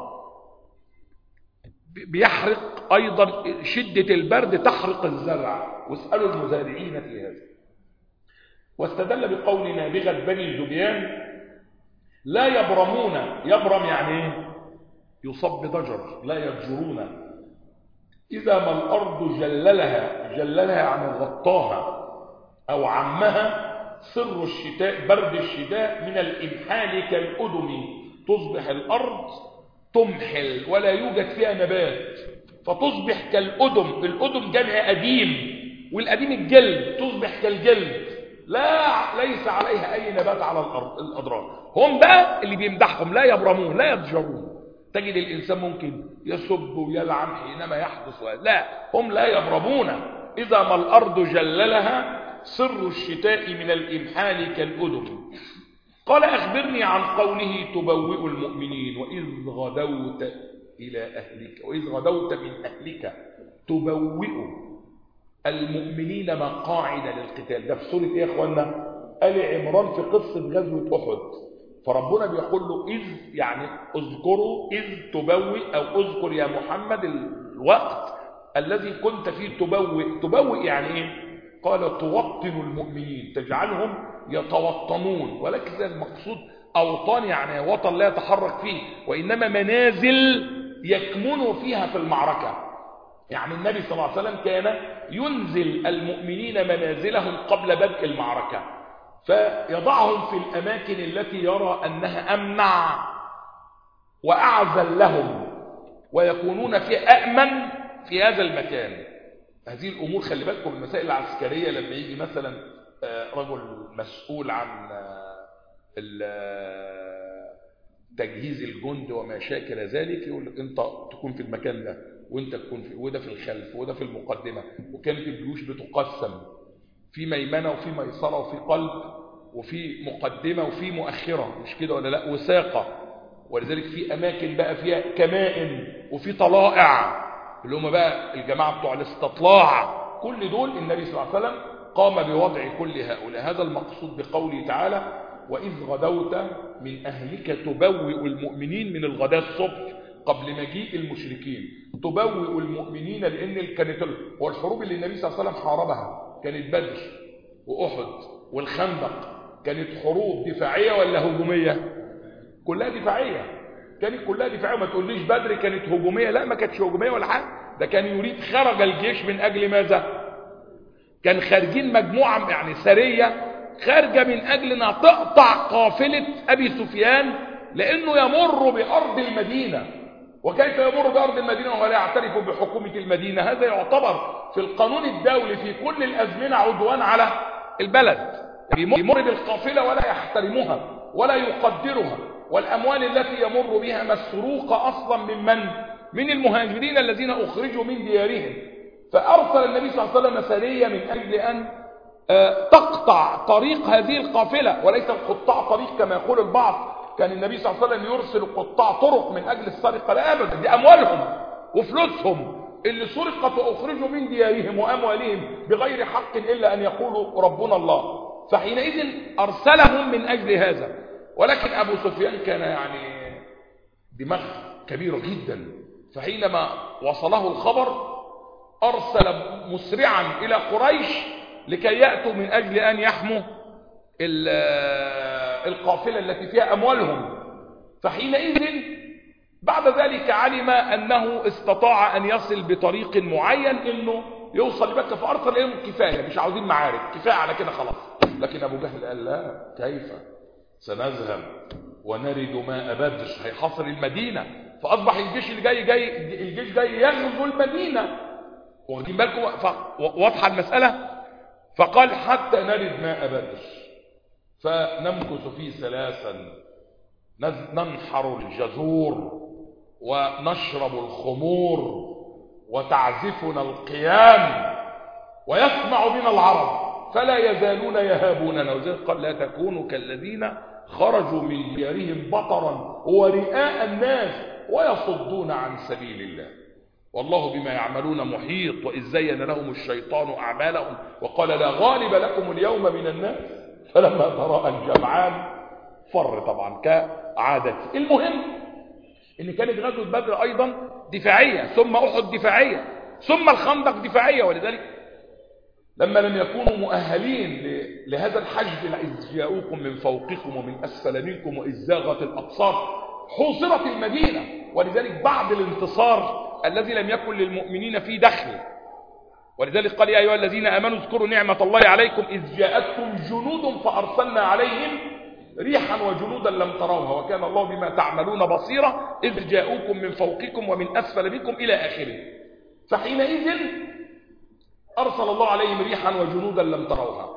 بيحرق، ايضا شدة البرد تحرق الزرع، واسألوا المزارعين في هذا. واستدل بقول نابغة بني ذبيان لا يبرمون. يبرم يعني يصب ضجر، لا يضجرون. إذا ما الأرض جللها يعني غطاها أو عمها سر الشتاء، برد الشتاء من الإمحال كالأدم، تصبح الأرض تمحل ولا يوجد فيها نبات فتصبح كالأدم. الأدم جمع أديم، والأديم الجلد، تصبح كالجلد ليس عليها أي نبات على الأضرار. هم بقى اللي بيمدحهم لا يبرمون لا يضجرون. تجد الإنسان ممكن يسب ويلعن حينما يحدث، لا، هم لا يبرمون. إذا ما الأرض جللها سر الشتاء من الإمحال كالأدم. قال أخبرني عن قوله تبوئ المؤمنين وإذ غدوت إلى أهلك، وإذ غدوت من أهلك تبوئ المؤمنين مقاعد للقتال. ده في سورة يا أخوانا؟ آل عمران، في قصة غزوة أحد. فربنا بيقول له إذ، يعني اذكروا إذ تبوئ، أو اذكر يا محمد الوقت الذي كنت فيه تبوئ. تبوئ يعني قال توطن المؤمنين، تجعلهم يتوطنون، ولكن المقصود أوطان يعني وطن لا يتحرك فيه، وإنما منازل يكمنوا فيها في المعركة. يعني النبي صلى الله عليه وسلم كان ينزل المؤمنين منازلهم قبل بدء المعركة، فيضعهم في الأماكن التي يرى أنها أمنع وأعزل لهم، ويكونون في أأمن في هذا المكان. هذه الأمور خلي بالكم المسائل العسكرية، لما يجي مثلا رجل مسؤول عن تجهيز الجند وما شاكل ذلك، يقول لك انت تكون في المكان ده، وانت تكون في، وده في الخلف، وده في المقدمة. وكانت الجيوش بتقسم في ميمنة وفي ميسرة وفي قلب وفي مقدمة وفي مؤخرة، مش كده ولا لا؟ وساقة. ولذلك في أماكن بقى فيها كمائن وفي طلائع اللي هم بقى الجماعة بتوع الاستطلاع. كل دول النبي صلى الله عليه وسلم قام بوضع كل هؤلاء. هذا المقصود بقوله تعالى: وإذ غدوت من أهلك تبوئ المؤمنين، من الغداء الصبح قبل مجيء المشركين، تبوئ المؤمنين، لأن كانت والحروب اللي النبي صلى الله عليه وسلم حاربها كانت بدر وأحد والخندق، كانت حروب دفاعية ولا هجومية؟ كلها دفاعية، كانت كلها دفاعية. ما تقوليش بدر كانت هجومية، لا ما كانتش هجومية ولا حاجة. ده كان يريد، خرج الجيش من أجل ماذا؟ كان خارجين مجموعة يعني سرية خارجة من أجل أنها تقطع قافلة أبي سفيان، لأنه يمر بأرض المدينة. وكيف يمر بأرض المدينة وهو لا يعترف بحكومة المدينة؟ هذا يعتبر في القانون الدولي في كل الأزمنة عدوان على البلد. يمر بالقافلة ولا يحترمها ولا يقدرها، والأموال التي يمر بها مسروقة أصلا من المهاجرين الذين أخرجوا من ديارهم. فأرسل النبي صلى الله عليه وسلم سرية من أجل أن تقطع طريق هذه القافلة، وليس قطاع طريق كما يقول البعض. كان النبي صلى الله عليه وسلم يرسل قطاع طرق من أجل السرقة، لا أبدا، دي أموالهم وفلوسهم اللي سرقت وأخرجوا من ديارهم وأموالهم بغير حق إلا أن يقولوا ربنا الله. فحينئذ أرسلهم من أجل هذا. ولكن أبو سفيان كان يعني دماغ كبيرة جدا، فحينما وصله الخبر أرسل مسرعا إلى قريش لكي يأتوا من أجل أن يحموا القافلة التي فيها أموالهم. فحينئذ بعد ذلك علم أنه استطاع أن يصل بطريق معين أنه يوصل لمكة، فأرسل إليهم كفاية، مش عاوزين معارك، كفاية على كده خلاص. لكن أبو جهل قال لا، كيف سنذهب ونرد ماء بدر؟ هيحاصر المدينة. فأصبح الجيش اللي الجيش جاي يغزو المدينة. واخدين بالكم واضحة المسألة؟ فقال حتى نرد ماء بدر، فنمكث فيه 3، ننحر الجزور ونشرب الخمور وتعزفنا القيام ويسمع بنا العرب فلا يزالون يهابوننا. وذلك قال لا تكونوا كالذين خرجوا من ديارهم بطرا ورئاء الناس ويصدون عن سبيل الله والله بما يعملون محيط. وإذ زين لهم الشيطان أعمالهم وقال لا غالب لكم اليوم من الناس فلما تراءى الجمعان فر، طبعا كعادته. المهم ان كانت غزوة بدر ايضا دفاعية، ثم احد دفاعية، ثم الخندق دفاعية. ولذلك لما لم يكونوا مؤهلين لهذا الحشد، إذ جاءوكم من فوقكم ومن أسفل منكم وإذ زاغت الأبصار، حوصرت المدينة. ولذلك بعد الانتصار الذي لم يكن للمؤمنين فيه دخل، ولذلك قال يا أيها الذين آمنوا اذكروا نعمة الله عليكم إذ جاءتكم جنود فأرسلنا عليهم ريحا وجنودا لم تروها وكان الله بما تعملون بصيرا إذ جاءوكم من فوقكم ومن أسفل منكم إلى آخره. فحينئذ أرسل الله عليهم ريحا وجنودا لم تروها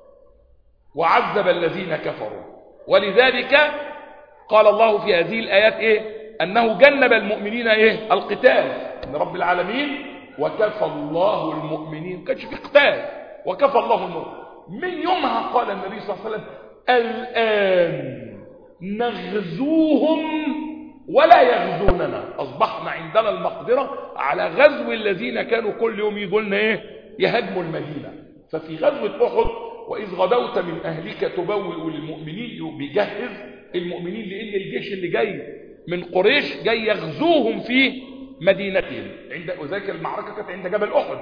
وعذب الذين كفروا. ولذلك قال الله في هذه الآيات أنه جنب المؤمنين القتال، أن رب العالمين وكفى الله المؤمنين، كانش في قتال وكفى الله المؤمنين. من يومها قال النبي صلى الله عليه وسلم الآن نغزوهم ولا يغزوننا. أصبحنا عندنا المقدرة على غزو الذين كانوا كل يوم يقولنا يهاجموا المدينة. ففي غزوة أحد وإذ غدوت من أهلك تبوئ المؤمنين، بيجهز المؤمنين لأن الجيش اللي جاي من قريش جاي يغزوهم في مدينتهم. وذلك المعركة كانت عند جبل أحد.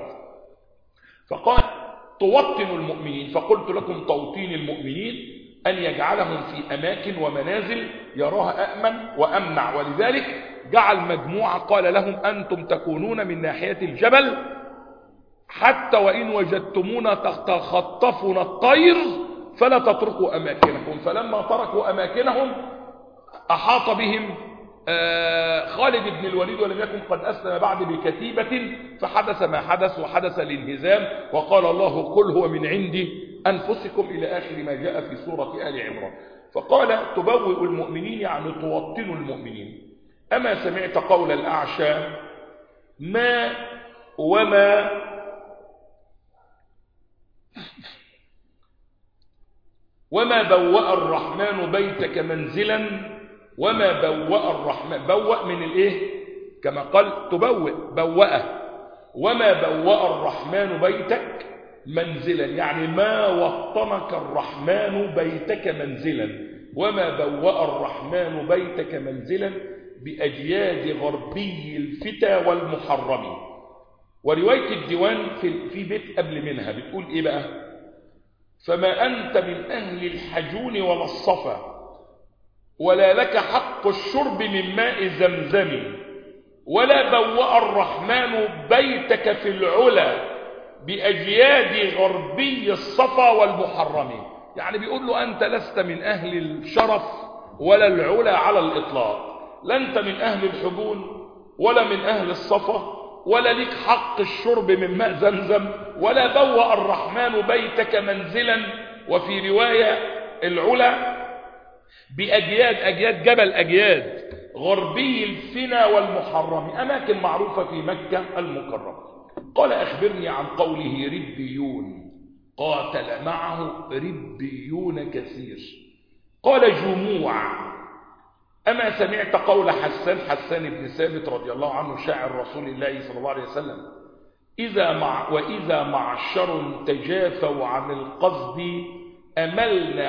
فقال توطن المؤمنين، فقلت لكم توطين المؤمنين أن يجعلهم في أماكن ومنازل يراها أأمن وأمنع. ولذلك جعل مجموعة قال لهم أنتم تكونون من ناحية الجبل حتى وإن وجدتمونا تخطفنا الطير فلا تتركوا أماكنكم. فلما تركوا أماكنهم أحاط بهم خالد بن الوليد ولم يكن قد أسلم بعد بكتيبة، فحدث ما حدث وحدث الانهزام، وقال الله قل هو من عند أنفسكم إلى آخر ما جاء في سورة آل عمران. فقال تبوئ المؤمنين يعني توطنوا المؤمنين. أما سمعت قول الأعشى ما وما بوأ الرحمن بيتك منزلا، وما بوأ الرحمن، بوأ من الايه كما قال تبوئ بوأه، وما بوأ الرحمن بيتك منزلا يعني ما وطنك الرحمن بيتك منزلا، وما بوأ الرحمن بيتك منزلا بأجياد غربي الفتى والمحرم. ورواية الديوان في بيت قبل منها بتقول ايه بقى؟ فما أنت من أهل الحجون ولا الصفا ولا لك حق الشرب من ماء زمزم، ولا بوأ الرحمن بيتك في العلا بأجياد غربي الصفا والمحرم. يعني بيقول له أنت لست من أهل الشرف ولا العلا على الإطلاق، لا أنت من أهل الحجون ولا من أهل الصفا ولا لك حق الشرب من ماء زمزم، ولا بوأ الرحمن بيتك منزلا. وفي رواية العلا بأجياد، أجياد جبل أجياد غربي الفنا والمحرم، أماكن معروفة في مكة المكرمة. قال أخبرني عن قوله ربيون، قاتل معه ربيون كثير. قال جموع. أما سمعت قول حسان بن ثابت رضي الله عنه شاعر رسول الله صلى الله عليه وسلم وإذا معشر تجافوا عن القصد أملنا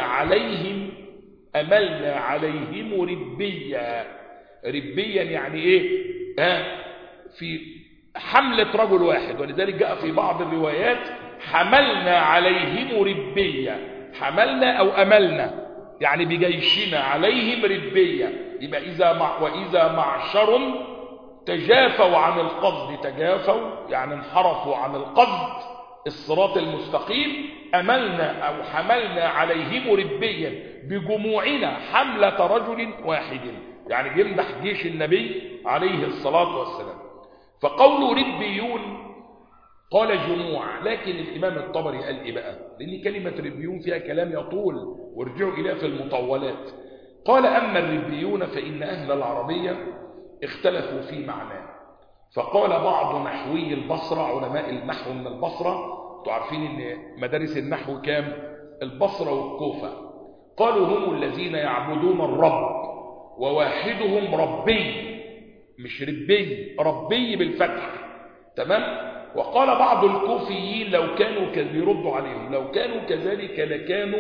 عليهم ربيا. ربيا يعني إيه؟ في حملة رجل واحد، ولذلك جاء في بعض الروايات حملنا عليهم ربيا، حملنا أو أملنا يعني بجيشنا عليهم ربيا. يبقى وإذا معشر تجافوا عن القصد، تجافوا يعني انحرفوا عن القصد الصراط المستقيم، أملنا أو حملنا عليهم ربيا بجموعنا حملة رجل واحد، يعني بيمدح جيش النبي عليه الصلاة والسلام. فقول ربيون قال جموع، لكن الإمام الطبري قال إيه بقى؟ لأن كلمة ربيون فيها كلام يطول وارجعوا إليها في المطولات. قال أما الربيون فإن أهل العربية اختلفوا في معناه. فقال بعض نحوي البصرة، علماء النحو من البصرة، تعرفين أن مدارس النحو كام؟ البصرة والكوفة. قالوا هم الذين يعبدون الرب وواحدهم ربي، مش ربي، ربي بالفتح، تمام؟ وقال بعض الكوفيين لو كانوا يردوا عليهم لو كانوا كذلك لكانوا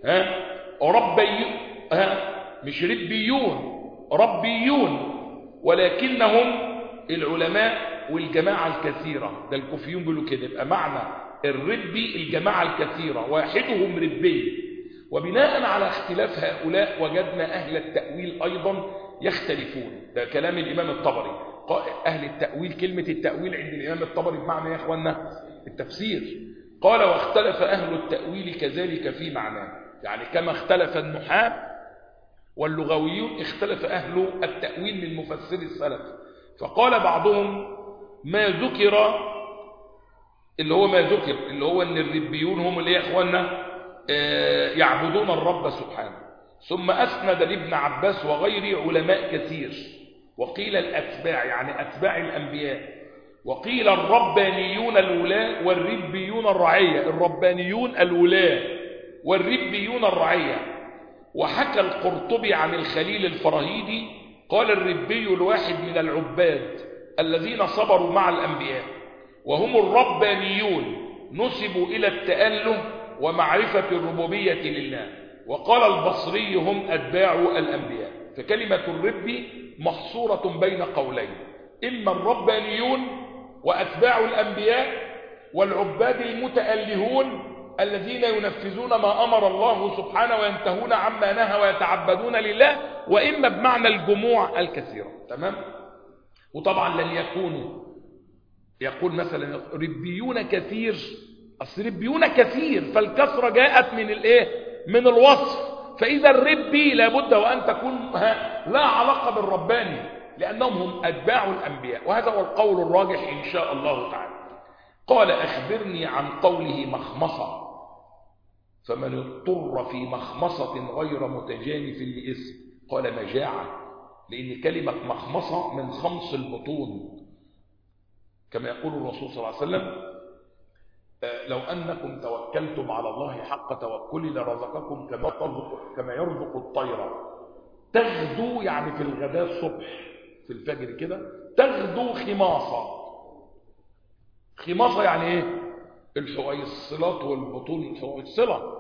مش ربيون، ربيون، ولكنهم العلماء والجماعة الكثيرة، ده الكوفيون بيقولوا كده، يبقى معنى الربي الجماعة الكثيرة واحدهم ربي. وبناء على اختلاف هؤلاء وجدنا أهل التأويل أيضا يختلفون. ده كلام الإمام الطبري. أهل التأويل، كلمة التأويل عند الإمام الطبري بمعنى يا إخوانا التفسير. قال واختلف أهل التأويل كذلك في معناه، يعني كما اختلف النحاة واللغويون اختلف أهل التأويل من مفسر السلف. فقال بعضهم ما ذكر اللي هو أن الربيون هم اللي يا إخوانا يعبدون الرب سبحانه. ثم أسند لابن عباس وغيره علماء كثير، وقيل الأتباع يعني أتباع الأنبياء، وقيل الربانيون الولاة والربيون الرعية، الربانيون الولاة والربيون الرعية. وحكى القرطبي عن الخليل الفراهيدي قال الربي الواحد من العباد الذين صبروا مع الأنبياء، وهم الربانيون نسبوا إلى التأله ومعرفة الربوبية لله. وقال البصري هم أتباع الأنبياء. فكلمة الرب محصورة بين قولين، إما الربانيون وأتباع الأنبياء والعباد المتألهون، الذين ينفذون ما أمر الله سبحانه وينتهون عما نهى ويتعبدون لله، وإما بمعنى الجموع الكثيرة. تمام؟ وطبعا لن يكونوا، يقول مثلا ربيون كثير، أصل ربيون كثير فالكثرة جاءت من الايه؟ من الوصف. فإذا الربي لابد وأن تكون لا علاقة بالرباني، لأنهم هم أتباع الأنبياء، وهذا هو القول الراجح إن شاء الله تعالى. قال أخبرني عن قوله مخمصة، فمن اضطر في مخمصة غير متجانف لإثم. قال مجاعة، لأن كلمة مخمصة من خمص البطون، كما يقول الرسول صلى الله عليه وسلم لو أنكم توكلتم على الله حق توكله لرزقكم كما يرزق الطير تغدو، يعني في الغداء الصبح في الفجر كده، تغدو خماصة. خماصة يعني ايه؟ الحويصلات والبطون، الحويصلة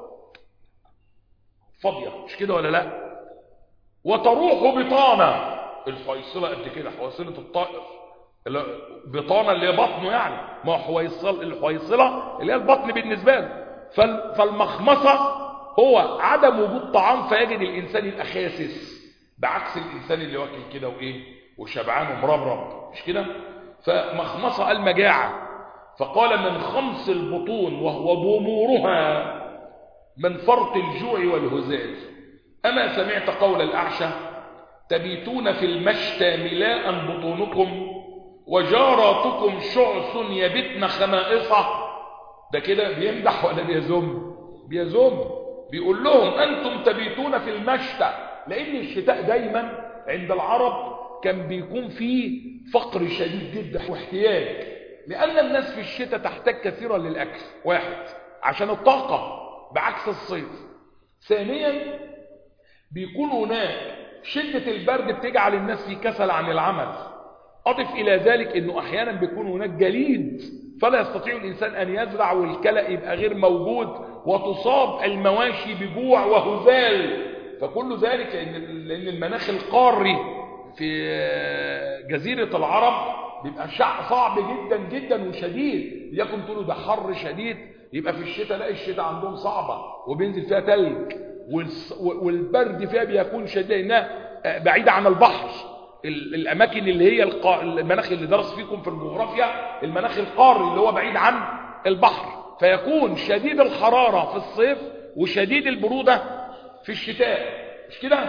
فاضية، مش كده ولا لا؟ وتروح بطانة، الحويصلة قد كده، حويصلة الطائر، بطانة اللي هي بطنه، يعني ما هو حويصل، الحويصلة اللي هي البطن بالنسبة له. فالمخمصة هو عدم وجود طعام فيجد الإنسان يبقى خاسس، بعكس الإنسان اللي واكل كده وإيه وشبعان ومربرب، مش كده؟ فمخمصة المجاعة. فقال من خمس البطون وهو ضمورها من فرط الجوع والهزال. أما سمعت قول الأعشى تبيتون في المشتى ملاء بطونكم وجاراتكم شعث يبتن خمائصة. ده كده بيمدح ولا بيذم؟ بيذم. بيقول لهم أنتم تبيتون في المشتى، لأن الشتاء دايما عند العرب كان بيكون فيه فقر شديد جدا واحتياج، لأن الناس في الشتاء تحتاج كثيرا للأكل، واحد عشان الطاقة بعكس الصيف. ثانيا بيكون هناك شدة البرد بتجعل الناس في كسل عن العمل. أضف إلى ذلك أنه أحيانا بيكون هناك جليد فلا يستطيع الإنسان أن يزرع، والكلأ يبقى غير موجود، وتصاب المواشي بجوع وهزال. فكل ذلك لأن المناخ القاري في جزيرة العرب بيبقى صعب جدا جدا وشديد، ليكن تقولوا ده حر شديد، يبقى في الشتاء لا، الشتاء عندهم صعبة وبينزل فيها تلج، والبرد فيها بيكون شديد لأنها بعيدة عن البحر. الأماكن اللي هي المناخ اللي درس فيكم في الجغرافيا، المناخ القاري اللي هو بعيد عن البحر، فيكون شديد الحرارة في الصيف وشديد البرودة في الشتاء، مش كده؟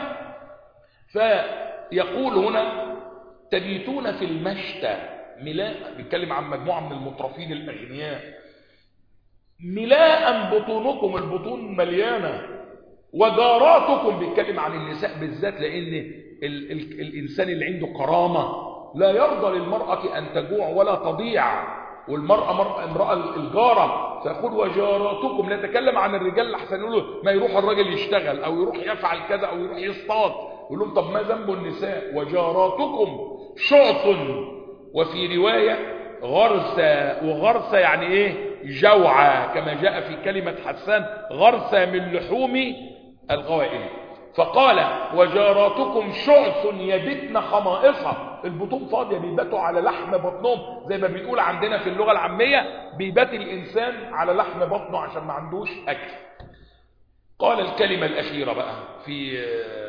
فيقول هنا تبيتون في المشتى ملاء، بيتكلم عن مجموعة من المترفين الأغنياء، ملاء بطونكم، البطون مليانة، وجاراتكم، بيتكلم عن النساء بالذات، لأن الإنسان اللي عنده كرامة لا يرضى للمرأة أن تجوع ولا تضيع، والمرأة امرأة الجارة. فيقول وجاراتكم، لا يتكلم عن الرجال اللي احسن يقولوا ما يروح الراجل يشتغل أو يروح يفعل كذا أو يروح يصطاد، يقول لهم طب ما ذنب النساء؟ وجاراتكم شعث، وفي رواية غرسة، وغرسة يعني ايه؟ جوعة، كما جاء في كلمة حسان غرسة من لحوم الغوائل. فقال وجاراتكم شعث يبتن خمائصة، البطون فاضية، بيباتوا على لحم بطنهم، زي ما بيقول عندنا في اللغة العامية بيبات الإنسان على لحم بطنه عشان ما عندوش أكل. قال الكلمة الأخيرة بقى في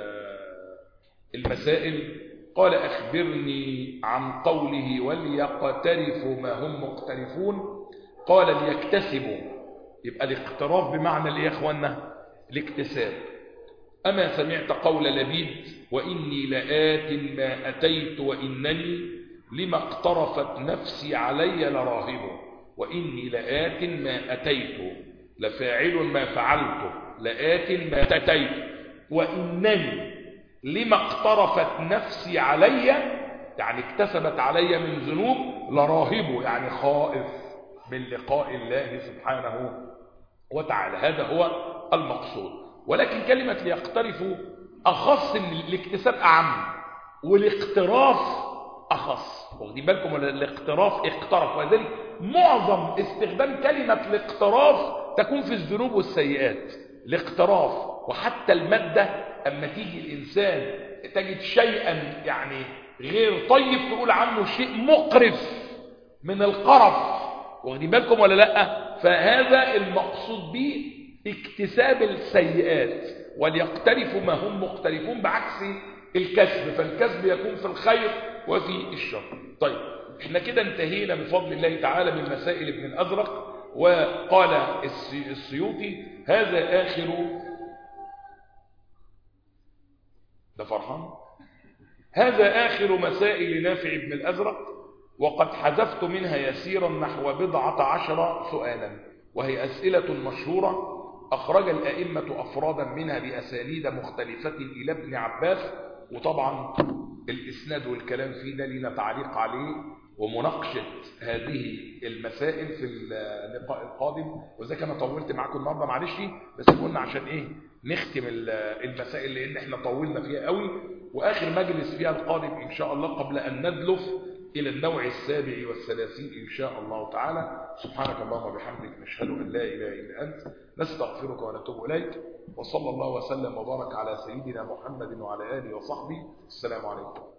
المسائل، قال أخبرني عن قوله وليقترفوا ما هم مقترفون. قال ليكتسبوا، يبقى الاقتراف بمعنى ايه يا اخوانا؟ الاكتساب. أما سمعت قول لبيد وإني لآت ما أتيت وإنني لما اقترفت نفسي علي لراهب. وإني لآت ما أتيت، لفاعل ما فعلته، لآت ما أتيت، وإنني لما اقترفت نفسي علي، يعني اكتسبت علي من ذنوب، لراهب يعني خائف من لقاء الله سبحانه وتعالى. هذا هو المقصود. ولكن كلمة ليقترفوا أخص من الاكتساب، أعم، والاقتراف أخص. واخدين بالكم؟ الاقتراف اقترف، وذلك معظم استخدام كلمة الاقتراف تكون في الذنوب والسيئات. الاقتراف، وحتى المادة أما تيجي الإنسان تجد شيئا يعني غير طيب تقول عنه شيء مقرف من القرف. واخدين بالكم ولا لا؟ فهذا المقصود به اكتساب السيئات، وليقترفوا ما هم مقترفون، بعكس الكسب، فالكسب يكون في الخير وفي الشر. طيب احنا كده انتهينا بفضل الله تعالى من مسائل ابن الأزرق. وقال السيوطي هذا آخر، ده فرحان، هذا آخر مسائل نافع ابن الأزرق، وقد حذفت منها يسيرا نحو 14 سؤالا، وهي أسئلة مشهورة أخرج الأئمة أفرادا منها بأسانيد مختلفة إلى ابن عباس. وطبعا الإسناد والكلام فيه ده لنا تعليق عليه ومناقشة هذه المسائل في اللقاء القادم. وإذا كان طولت معكم النهارده معلش، بس قلنا عشان إيه نختم المسائل لأن إحنا طولنا فيها قوي، وآخر مجلس فيها القادم إن شاء الله قبل أن ندلف إلى النوع 37 إن شاء الله تعالى. سبحانك اللهم وبحمدك، نشهد أن لا إله إلا أنت، نستغفرك ونتوب إليك، وصلى الله وسلم وبارك على سيدنا محمد وعلى آله وصحبه. السلام عليكم.